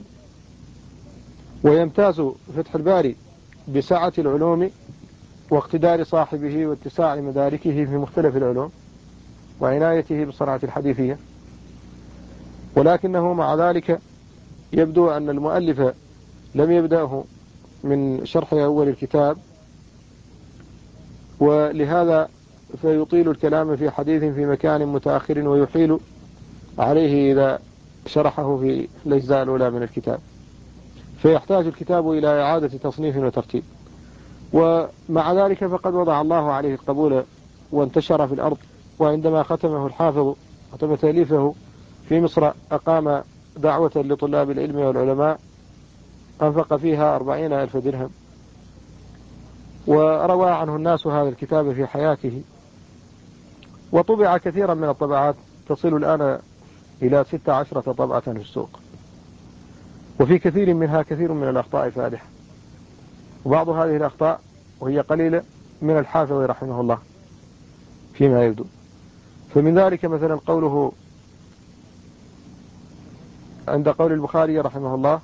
S1: ويمتاز فتح الباري بسعة العلوم واقتدار صاحبه واتساع مداركه في مختلف العلوم وعنايته بالصنعة الحديثية، ولكنه مع ذلك يبدو أن المؤلف لم يبدأه من شرح أول الكتاب، ولهذا فيطيل الكلام في حديث في مكان متأخر ويحيل عليه إذا شرحه في الأجزاء الأولى من الكتاب، فيحتاج الكتاب إلى إعادة تصنيف وترتيب. ومع ذلك فقد وضع الله عليه القبول وانتشر في الأرض. وعندما ختمه الحافظ ختم تأليفه في مصر أقام دعوة لطلاب العلم والعلماء أنفق فيها 40,000 درهم، وروى عنه الناس هذا الكتاب في حياته. وطبع كثيرا من الطبعات تصل الآن إلى 16 طبعة في السوق، وفي كثير منها كثير من الأخطاء فادحة، وبعض هذه الأخطاء وهي قليلة من الحافظ رحمه الله فيما يبدو. فمن ذلك مثلا قوله عند قول البخاري رحمه الله: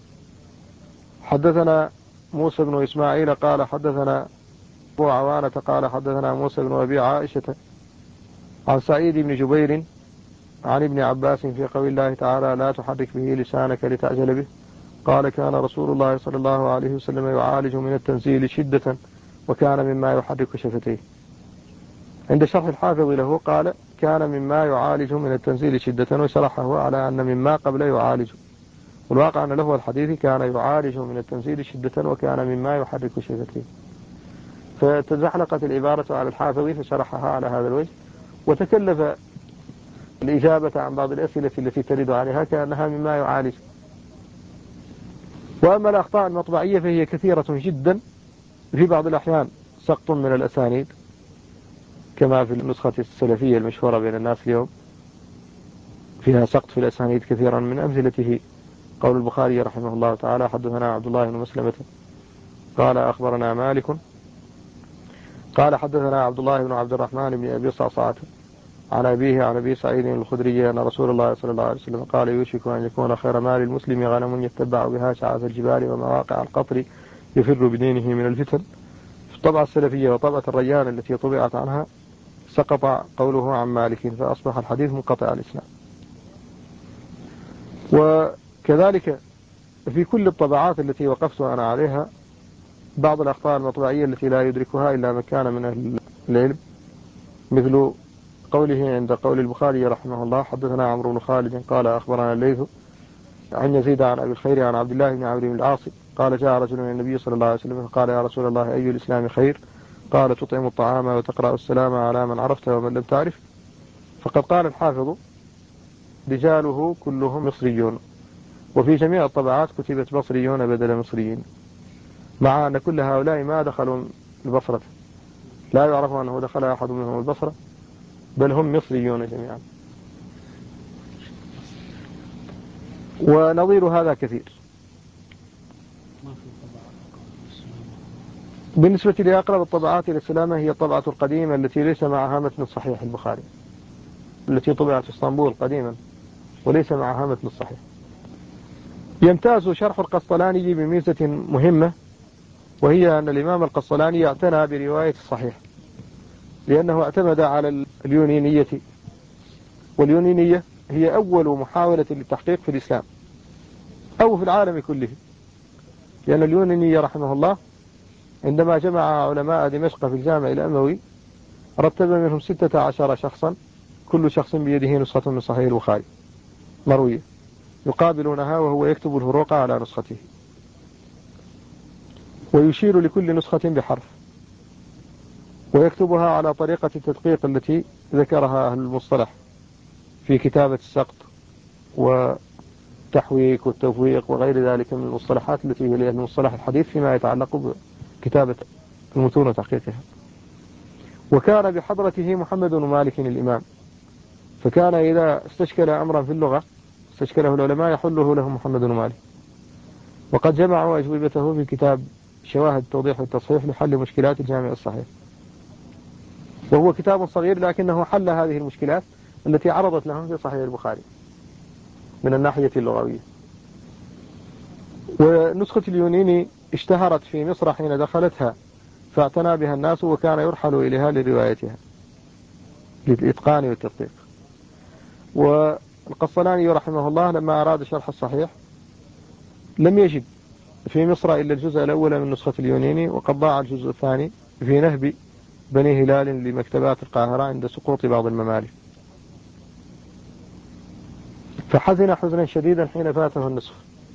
S1: حدثنا موسى بن إسماعيل قال حدثنا أبو عوانة قال حدثنا موسى بن أبي عائشة عن سعيد بن جبير عن ابن عباس في قول الله تعالى: لا تحرك به لسانك لتعجل به، قال: كان رسول الله صلى الله عليه وسلم يعالج من التنزيل شدة وكان مما يحرك شفتيه. عند شرح الحافظ له قال: كان مما يعالج من التنزيل شدة، وشرحه على أن مما قبل يعالج، والواقع أن له الحديث كان يعالج من التنزيل شدة وكان مما يحرك شفتيه، فتزحلقت العبارة على الحافظ فشرحها على هذا الوجه، وتكلف الإجابة عن بعض الأسئلة التي ترد عليها كأنها مما يعالج. وأما الأخطاء المطبعية فهي كثيرة جدا، في بعض الأحيان سقط من الأسانيد كما في النسخة السلفية المشهورة بين الناس اليوم، فيها سقط في الأسانيد كثيرا. من أمثلته قول البخاري رحمه الله تعالى: حدثنا عبد الله بن مسلمة قال أخبرنا مالك قال حدثنا عبد الله بن عبد الرحمن بن أبي صعصعة عن أبيه عن أبي سعيد الخدري أن رسول الله صلى الله عليه وسلم قال: يوشك أن يكون خير مال المسلم غنم يتبع بها شعاف الجبال ومواقع القطر يفر بدينه من الفتن. في الطبعة السلفية وطبعة الريان التي طبعت عنها سقط قوله عن مالك، فأصبح الحديث منقطع الإسناد. وكذلك في كل الطبعات التي وقفت أنا عليها بعض الأخطاء المطبعية التي لا يدركها إلا من كان من أهل العلم، مثل قوله عند قول البخاري رحمه الله: حدثنا عمرو بن خالد قال أخبرنا الليث عن يزيد عن أبي الخير عن عبد الله بن عمرو بن العاص قال: جاء رجل من النبي صلى الله عليه وسلم فقال: يا رسول الله، أي الإسلام خير؟ قال: تطعم الطعام وتقرأ السلام على من عرفت ومن لم تعرف. فقد قال الحافظ: رجاله كلهم مصريون، وفي جميع الطبعات كتبت بصريون بدل مصريين، مع أن كل هؤلاء ما دخلوا البصرة، لا يعرف أنه دخل أحد منهم البصرة، بل هم مصريون جميعا. ونظير هذا كثير. بالنسبة لأقرب الطبعات إلى السلامة هي الطبعة القديمة التي ليس معها متن صحيح البخاري، التي طبعت في اسطنبول قديما وليس معها متن الصحيح. يمتاز شرح القسطلاني بميزة مهمة، وهي أن الإمام القسطلاني اعتنى برواية الصحيح، لأنه اعتمد على اليونينية، واليونينية هي أول محاولة للتحقيق في الإسلام أو في العالم كله، لأن اليونيني رحمه الله عندما جمع علماء دمشق في الجامع الأموي رتب منهم 16 شخصا، كل شخص بيده نسخة من صحيح البخاري مروية يقابلونها، وهو يكتب الفروق على نسخته ويشير لكل نسخة بحرف، ويكتبها على طريقة التدقيق التي ذكرها أهل المصطلح في كتابة السقط والتحويك والتفويق وغير ذلك من المصطلحات التي هي المصطلح الحديث فيما يتعلق بكتابة المتون وتحقيقها. وكان بحضرته محمد بن مالك الإمام، فكان إذا استشكل أمرا في اللغة استشكله العلماء يحله له محمد بن مالك، وقد جمعوا أجوبته في كتاب شواهد التوضيح والتصحيح لحل مشكلات الجامع الصحيح، وهو كتاب صغير لكنه حل هذه المشكلات التي عرضت لهم في صحيح البخاري من الناحية اللغوية. ونسخة اليونيني اشتهرت في مصر حين دخلتها فاعتنى بها الناس، وكان يرحل إليها لروايتها للإتقان والتدقيق. والقسطلاني رحمه الله لما أراد شرح الصحيح لم يجد في مصر إلا الجزء الأول من نسخة اليونيني، وقد ضاع الجزء الثاني في نهب بني هلال لمكتبات القاهرة عند سقوط بعض الممالك، فحزن حزنا شديدا حين فاته النصف،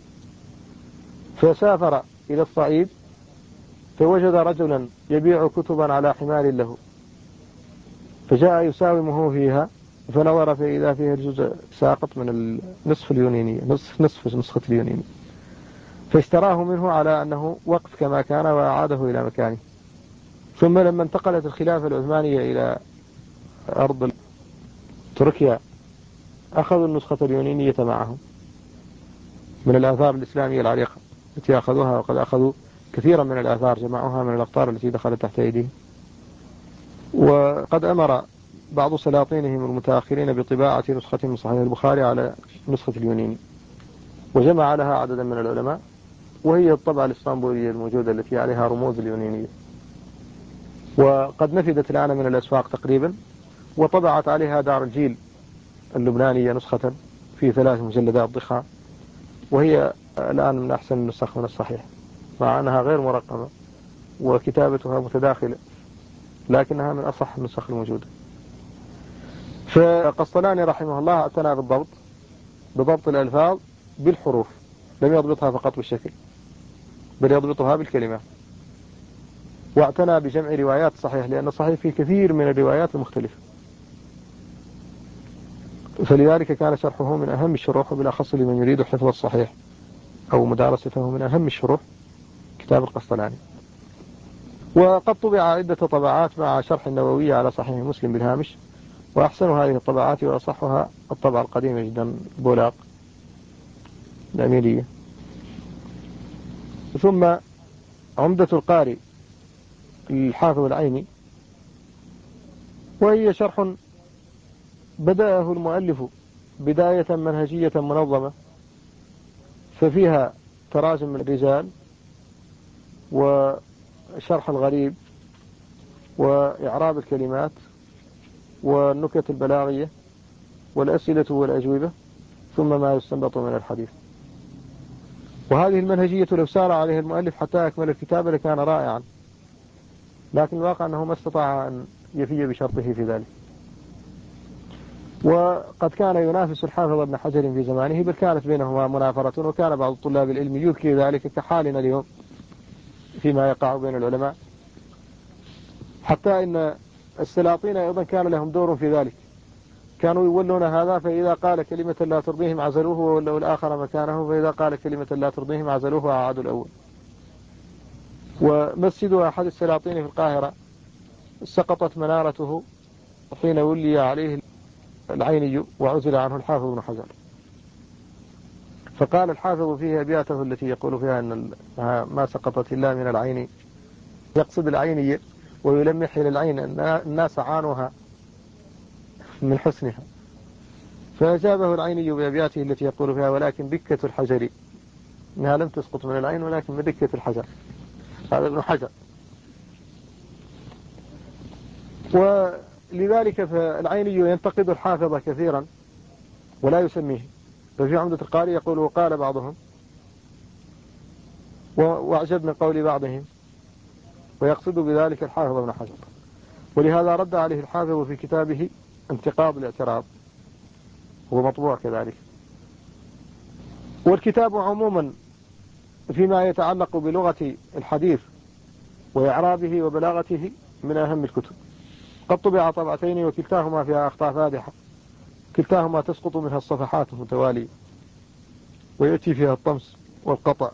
S1: فسافر إلى الصعيد فوجد رجلا يبيع كتبا على حمار له، فجاء يساومه فيها، فنظر فإذا فيه الجزء ساقط من النصف اليونيني، نصف نسخة اليونيني، فاشتراه منه على أنه وقف كما كان وأعاده إلى مكانه. ثم لما انتقلت الخلافة العثمانية إلى أرض تركيا أخذوا النسخة اليونينية معهم من الآثار الإسلامية العريقة التي أخذوها، وقد أخذوا كثيرا من الآثار جمعوها من الأقطار التي دخلت تحت أيديهم. وقد أمر بعض سلاطينهم المتأخرين بطباعة نسخة من صحيح البخاري على نسخة اليونيني، وجمع لها عددا من العلماء، وهي الطبعة الإسطنبولية الموجودة التي عليها رموز اليونينية، وقد نفدت الآن من الأسواق تقريبا، وطبعت عليها دار الجيل اللبنانية نسخة في 3 مجلدات ضخام، وهي الآن من أحسن النسخ من الصحيح، مع أنها غير مرقمة وكتابتها متداخلة، لكنها من أصح النسخ الموجودة. فقسطلاني رحمه الله اعتنى بضبط الألفاظ بالحروف، لم يضبطها فقط بالشكل بل يضبطها بالكلمات، واعتنى بجمع روايات صحيح، لأن الصحيح فيه كثير من الروايات المختلفة، فلذلك كان شرحه من أهم الشروح، وبالأخص لمن يريد حفظ الصحيح أو مدارسته من أهم الشروح كتاب القسطلاني. وقد طبع عدة طبعات مع شرح النووي على صحيح مسلم بالهامش، وأحسن هذه الطبعات وأصحها الطبعة القديمة جدا بولاق الأميرية. ثم عمدة القارئ الحافظ العيني، وهي شرح بدأه المؤلف بداية منهجية منظمة، ففيها تراجم من الرجال وشرح الغريب وإعراب الكلمات والنكت البلاغية والأسئلة والأجوبة، ثم ما يستنبط من الحديث. وهذه المنهجية لو سار عليها المؤلف حتى أكمل الكتاب لكان رائعا، لكن الواقع أنه ما استطاع أن يفي بشرطه في ذلك. وقد كان ينافس الحافظ ابن حجر في زمانه، بل كانت بينهما منافرة، وكان بعض طلاب العلم يذكر ذلك كحالنا اليوم فيما يقع بين العلماء، حتى إن السلاطين أيضا كان لهم دور في ذلك، كانوا يولون هذا فإذا قال كلمة لا ترضيهم عزلوه وولوا الآخر مكانه، فإذا قال كلمة لا ترضيهم عزلوه وأعادوا الأول. ومسجد أحد السلاطين في القاهرة سقطت منارته حين ولي عليه العيني وعزل عنه الحافظ بن حجر، فقال الحافظ فيها أبياته التي يقول فيها أن ما سقطت إلا من العين، يقصد العيني ويلمح إلى العين أن الناس عانوها من حسنها، فأجابه العيني بأبياته التي يقول فيها: ولكن دكة الحجر، إنها لم تسقط من العين ولكن بدكة الحجر. هذا ابن حجر. ولذلك فالعيني ينتقد الحافظ كثيرا ولا يسميه. ففي عمدة القاري يقول: وقال بعضهم، وأعجب من قول بعضهم، ويقصد بذلك الحافظ ابن حجر. ولهذا رد عليه الحافظ في كتابه انتقاض الاعتراض، هو مطبوع كذلك. والكتاب عموما فيما يتعلق بلغة الحديث وإعرابه وبلاغته من أهم الكتب. قد طبع طبعتين وكلتاهما فيها أخطاء فادحة، كلتاهما تسقط منها الصفحات المتوالية ويأتي فيها الطمس والقطع،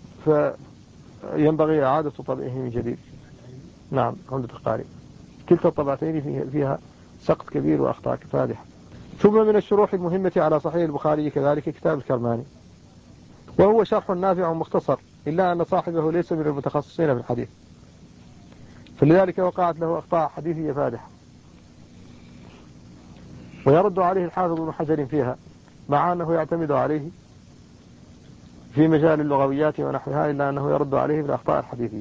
S1: فينبغي إعادة طبعه من جديد. نعم، عمدة القاري كلتا الطبعتين فيها سقط كبير وأخطاء فادحة. ثم من الشروح المهمة على صحيح البخاري كذلك كتاب الكرماني، وهو شرح نافع مختصر، إلا أن صاحبه ليس من المتخصصين في الحديث، فلذلك وقعت له أخطاء حديثية فادحة، ويرد عليه الحافظ ابن حجر فيها، مع أنه يعتمد عليه في مجال اللغويات ونحوها، إلا أنه يرد عليه بالأخطاء الحديثية.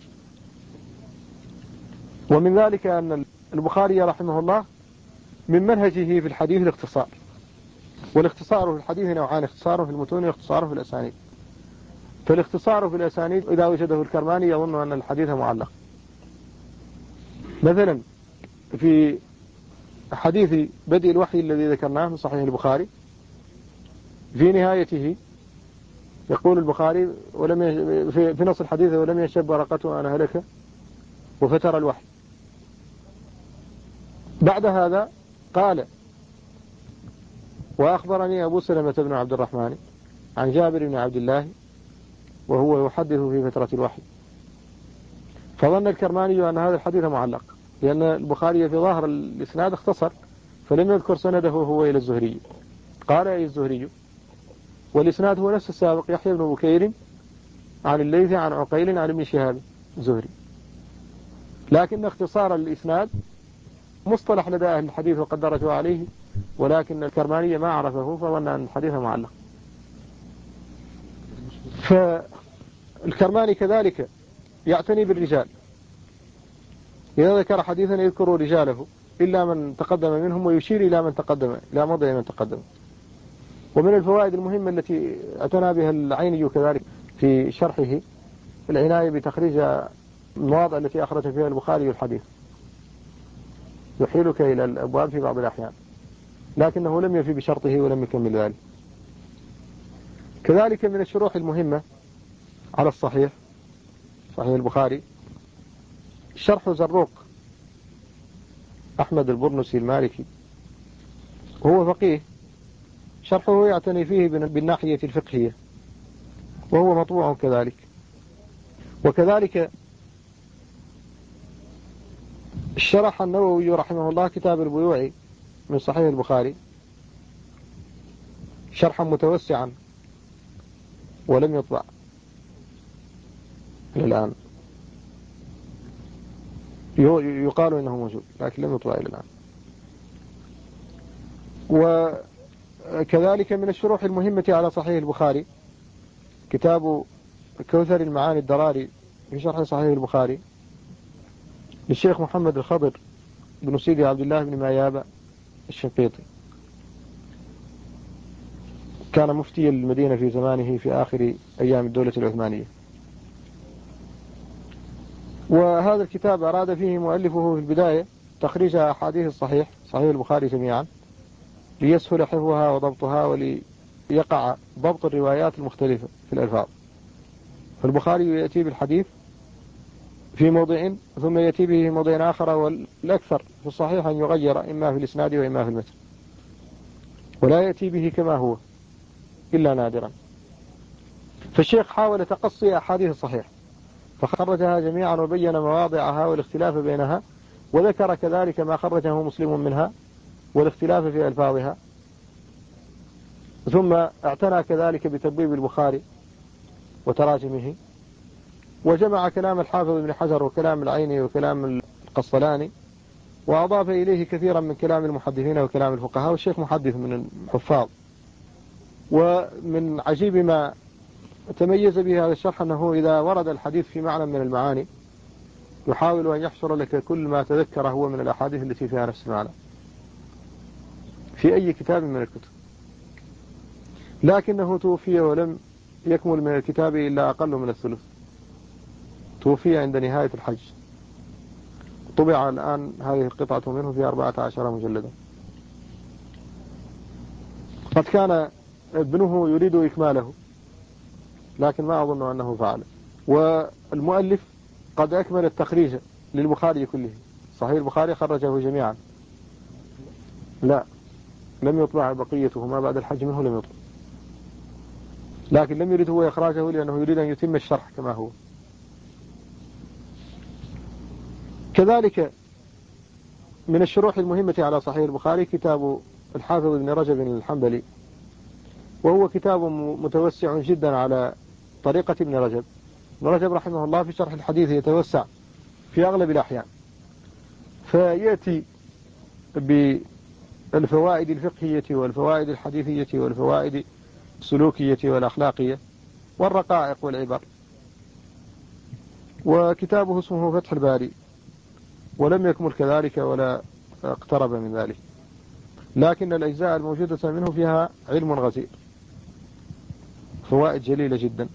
S1: ومن ذلك أن البخاري رحمه الله من منهجه في الحديث الاختصار، والاختصار في الحديث نوعان: اختصار في المتون واختصار في الأسانيد. فالاختصار في الأسانيد إذا وجده الكرماني يظن أن الحديث معلق. مثلا في حديث بدء الوحي الذي ذكرناه من صحيح البخاري، في نهايته يقول البخاري في نص الحديث: ولم يشب ورقته أنا هلك وفتر الوحي. بعد هذا قال: وأخبرني أبو سلمة بن عبد الرحمن عن جابر بن عبد الله وهو يحدث في فترة الوحي. فظن الكرماني أن هذا الحديث معلق، لأن البخاري في ظاهر الإسناد اختصر، فلم يذكر سنده هو إلى الزهري. قال: أي الزهري؟ والإسناد هو نفس السابق: يحيى بن بكير عن الليث عن عقيل عن ابن شهاب الزهري، لكن اختصار الإسناد مصطلح لدى أهل الحديث وقد درجوا عليه، ولكن الكرماني ما عرفه فظن أن الحديث معلق. فالكرماني كذلك يعتني بالرجال، إذا ذكر حديثا يذكر رجاله إلا من تقدم منهم، ويشير إلى من تقدم، إلى مضي من تقدم. ومن الفوائد المهمة التي اعتنى بها العيني كذلك في شرحه العناية بتخريج المواضع التي أخرج فيها البخاري الحديث، يحيلك إلى الأبواب في بعض الأحيان، لكنه لم يفي بشرطه ولم يكمل ذلك. كذلك من الشروح المهمة على الصحيح، صحيح البخاري، شرح زروق أحمد البرنسي المالكي، وهو فقيه، شرحه يعتني فيه بالناحية الفقهية، وهو مطبوع كذلك. وكذلك شرح النووي رحمه الله كتاب البيوع من صحيح البخاري شرحا متوسعا، ولم يطبع إلى الآن. يقال إنه موجود لكن لم يطبع إلى الآن. وكذلك من الشروح المهمة على صحيح البخاري كتاب كوثر المعاني الدراري في شرح صحيح البخاري للشيخ محمد الخضر بن سيدي عبد الله بن مايابة الشنقيطي، كان مفتي المدينة في زمانه في آخر أيام الدولة العثمانية. وهذا الكتاب أراد فيه مؤلفه في البداية تخريج أحاديث الصحيح، صحيح البخاري جميعا، ليسهل حفظها وضبطها، وليقع ضبط الروايات المختلفة في الألفاظ. فالبخاري يأتي بالحديث في موضع ثم يأتي به في موضع آخر، والأكثر في الصحيح أن يغير إما في الإسناد وإما في المتن، ولا يأتي به كما هو إلا نادرا. فالشيخ حاول تقصي أحاديث الصحيح فخرجها جميعا وبين مواضعها والاختلاف بينها، وذكر كذلك ما خرجه مسلم منها والاختلاف في ألفاظها. ثم اعتنى كذلك بتبويب البخاري وتراجمه، وجمع كلام الحافظ ابن حجر وكلام العيني وكلام القسطلاني وأضاف إليه كثيرا من كلام المحدثين وكلام الفقهاء، والشيخ محدث من الحفاظ. ومن عجيب ما تميز به هذا الشرح أنه إذا ورد الحديث في معنى من المعاني يحاول أن يحشر لك كل ما تذكره هو من الأحاديث التي فيها نفس المعنى في أي كتاب من الكتب. لكنه توفي ولم يكمل من الكتاب إلا أقل من الثلث، توفي عند نهاية الحج. طبع الآن هذه القطعة منه في 14 مجلدا. قد كان ابنه يريد إكماله لكن ما أظن أنه فعل. والمؤلف قد أكمل التخريج للبخاري كله، صحيح البخاري خرجه جميعا، لا لم يطبع بقيته ما بعد الحج منه، لم يطبع، لكن لم يرد هو إخراجه لأنه يريد أن يتم الشرح كما هو. كذلك من الشروح المهمة على صحيح البخاري كتاب الحافظ ابن رجب الحنبلي، وهو كتاب متوسع جدا على طريقة ابن رجب. ابن رجب رحمه الله في شرح الحديث يتوسع في أغلب الأحيان، فيأتي بالفوائد الفقهية والفوائد الحديثية والفوائد السلوكية والأخلاقية والرقائق والعبر. وكتابه اسمه فتح الباري، ولم يكمل كذلك ولا اقترب من ذلك، لكن الأجزاء الموجودة منه فيها علم غزير، فوائد جليلة جدا.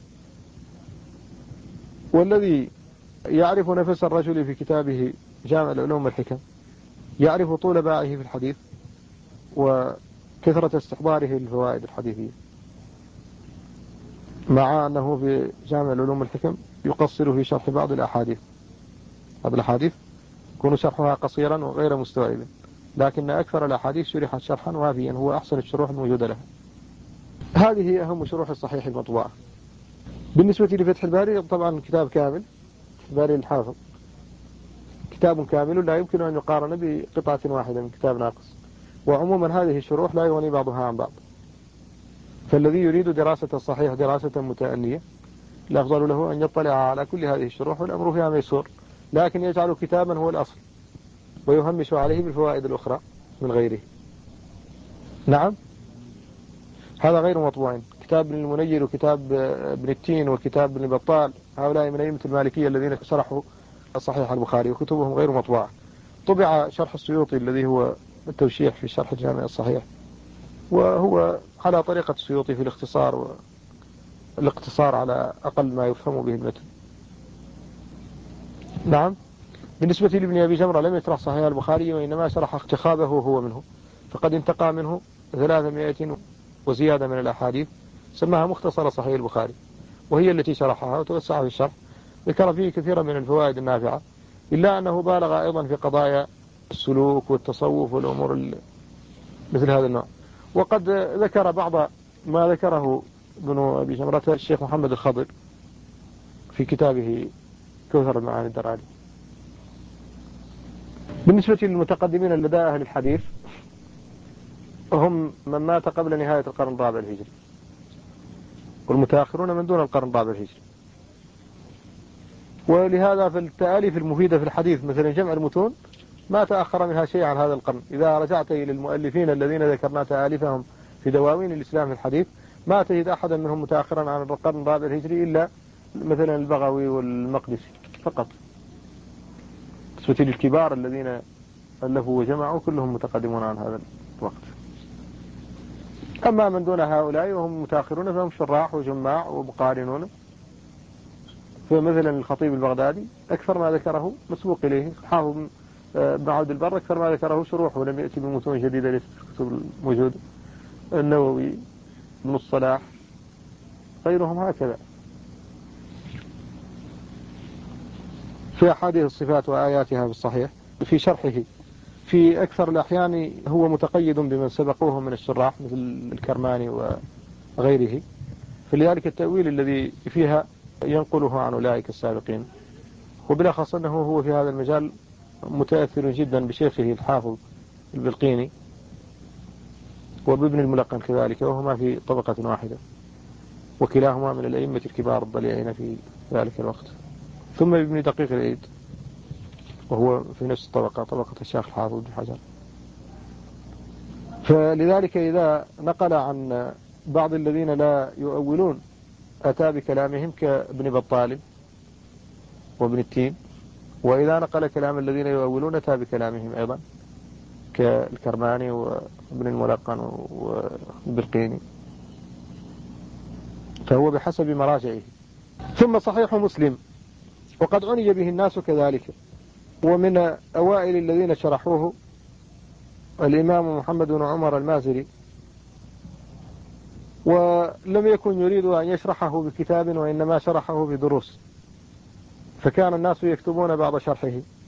S1: والذي يعرف نفس الرجل في كتابه جامع العلوم والحكم يعرف طول باعه في الحديث وكثرة استحضاره للفوائد الحديثية، مع أنه في جامع العلوم والحكم يقصر في شرح بعض الأحاديث. هذه الأحاديث يكون شرحها قصيرا وغير مستوعبا، لكن أكثر الأحاديث شرحت شرحا وافيا، هو أحسن الشروح الموجودة لها. هذه أهم شروح الصحيح المطبوعة. بالنسبة لفتح الباري طبعا كتاب كامل، الباري الحافظ كتاب كامل لا يمكن أن يقارن بقطعة واحدة من كتاب ناقص. وعموما هذه الشروح لا يغني بعضها عن بعض، فالذي يريد دراسة الصحيح دراسة متأنية الأفضل له أن يطلع على كل هذه الشروح، والأمر فيها ميسور، لكن يجعل كتابا هو الأصل ويهمش عليه بالفوائد الأخرى من غيره. نعم، هذا غير مطبوع. كتاب ابن المنير وكتاب ابن التين وكتاب ابن بطال هؤلاء من أئمة المالكية الذين شرحوا صحيح البخاري، وكتبهم غير مطبوعة. طبع شرح السيوطي الذي هو التوشيح في شرح الجامع الصحيح، وهو على طريقة السيوطي في الاختصار، والاقتصار على أقل ما يفهم به المتن. نعم. بالنسبة لابن أبي جمرة لم يشرح صحيح البخاري، وإنما شرح اختخابه هو منه، فقد انتقى منه 300 وزيادة من الأحاديث، سماها مختصر صحيح البخاري، وهي التي شرحها وتوسع في الشرح، ذكر فيه كثيرا من الفوائد النافعة، إلا أنه بالغ أيضا في قضايا السلوك والتصوف والأمور مثل هذا النوع. وقد ذكر بعض ما ذكره ابن أبي جمرة الشيخ محمد الخضر في كتابه كوثر المعاني الدراري. بالنسبة للمتقدمين لدى أهل الحديث هم من مات قبل نهاية القرن الرابع الهجري، والمتأخرون من دون القرن الرابع الهجري. ولهذا في التأليف المفيدة في الحديث مثل جمع المتون ما تأخر منها شيء عن هذا القرن. إذا رجعت إلى المؤلفين الذين ذكرنا تأليفهم في دواوين الإسلام في الحديث ما تجد أحدا منهم متأخرا عن القرن الرابع الهجري إلا مثلا البغوي والمقدسي فقط. بالنسبة للكبار الذين ألفوا وجمعوا كلهم متقدمون عن هذا الوقت. أما من دون هؤلاء وهم متأخرون فهم شراح وجماع ومقارنون. فمثلا الخطيب البغدادي أكثر ما ذكره مسبوق إليه، حافظ ابن عبد البر أكثر ما ذكره شروح ولم يأتي بمتون جديدة ليست في الكتب الموجودة. النووي، ابن الصلاح، غيرهم هكذا. في أحاديث الصفات وآياتها في الصحيح في شرحه في أكثر الأحيان هو متقيد بمن سبقوه من الشراح مثل الكرماني وغيره، فلذلك التأويل الذي فيها ينقله عن أولئك السابقين. وبالأخص أنه هو في هذا المجال متأثر جدا بشيخه الحافظ البلقيني وبابن الملقن كذلك، وهما في طبقة واحدة، وكلاهما من الأئمة الكبار الضليعين في ذلك الوقت. ثم ابن دقيق العيد وهو في نفس الطبقة، طبقة الشيخ الحافظ بن حجر. فلذلك إذا نقل عن بعض الذين لا يؤولون أتى بكلامهم كابن بطال وابن التين، وإذا نقل كلام الذين يؤولون أتى بكلامهم أيضا كالكرماني وابن الملقن والبرقيني، فهو بحسب مراجعه. ثم صحيح مسلم، وقد عني به الناس كذلك، ومن أوائل الذين شرحوه الإمام محمد بن عمر المازري، ولم يكن يريد أن يشرحه بكتاب، وإنما شرحه بدروس، فكان الناس يكتبون بعض شرحه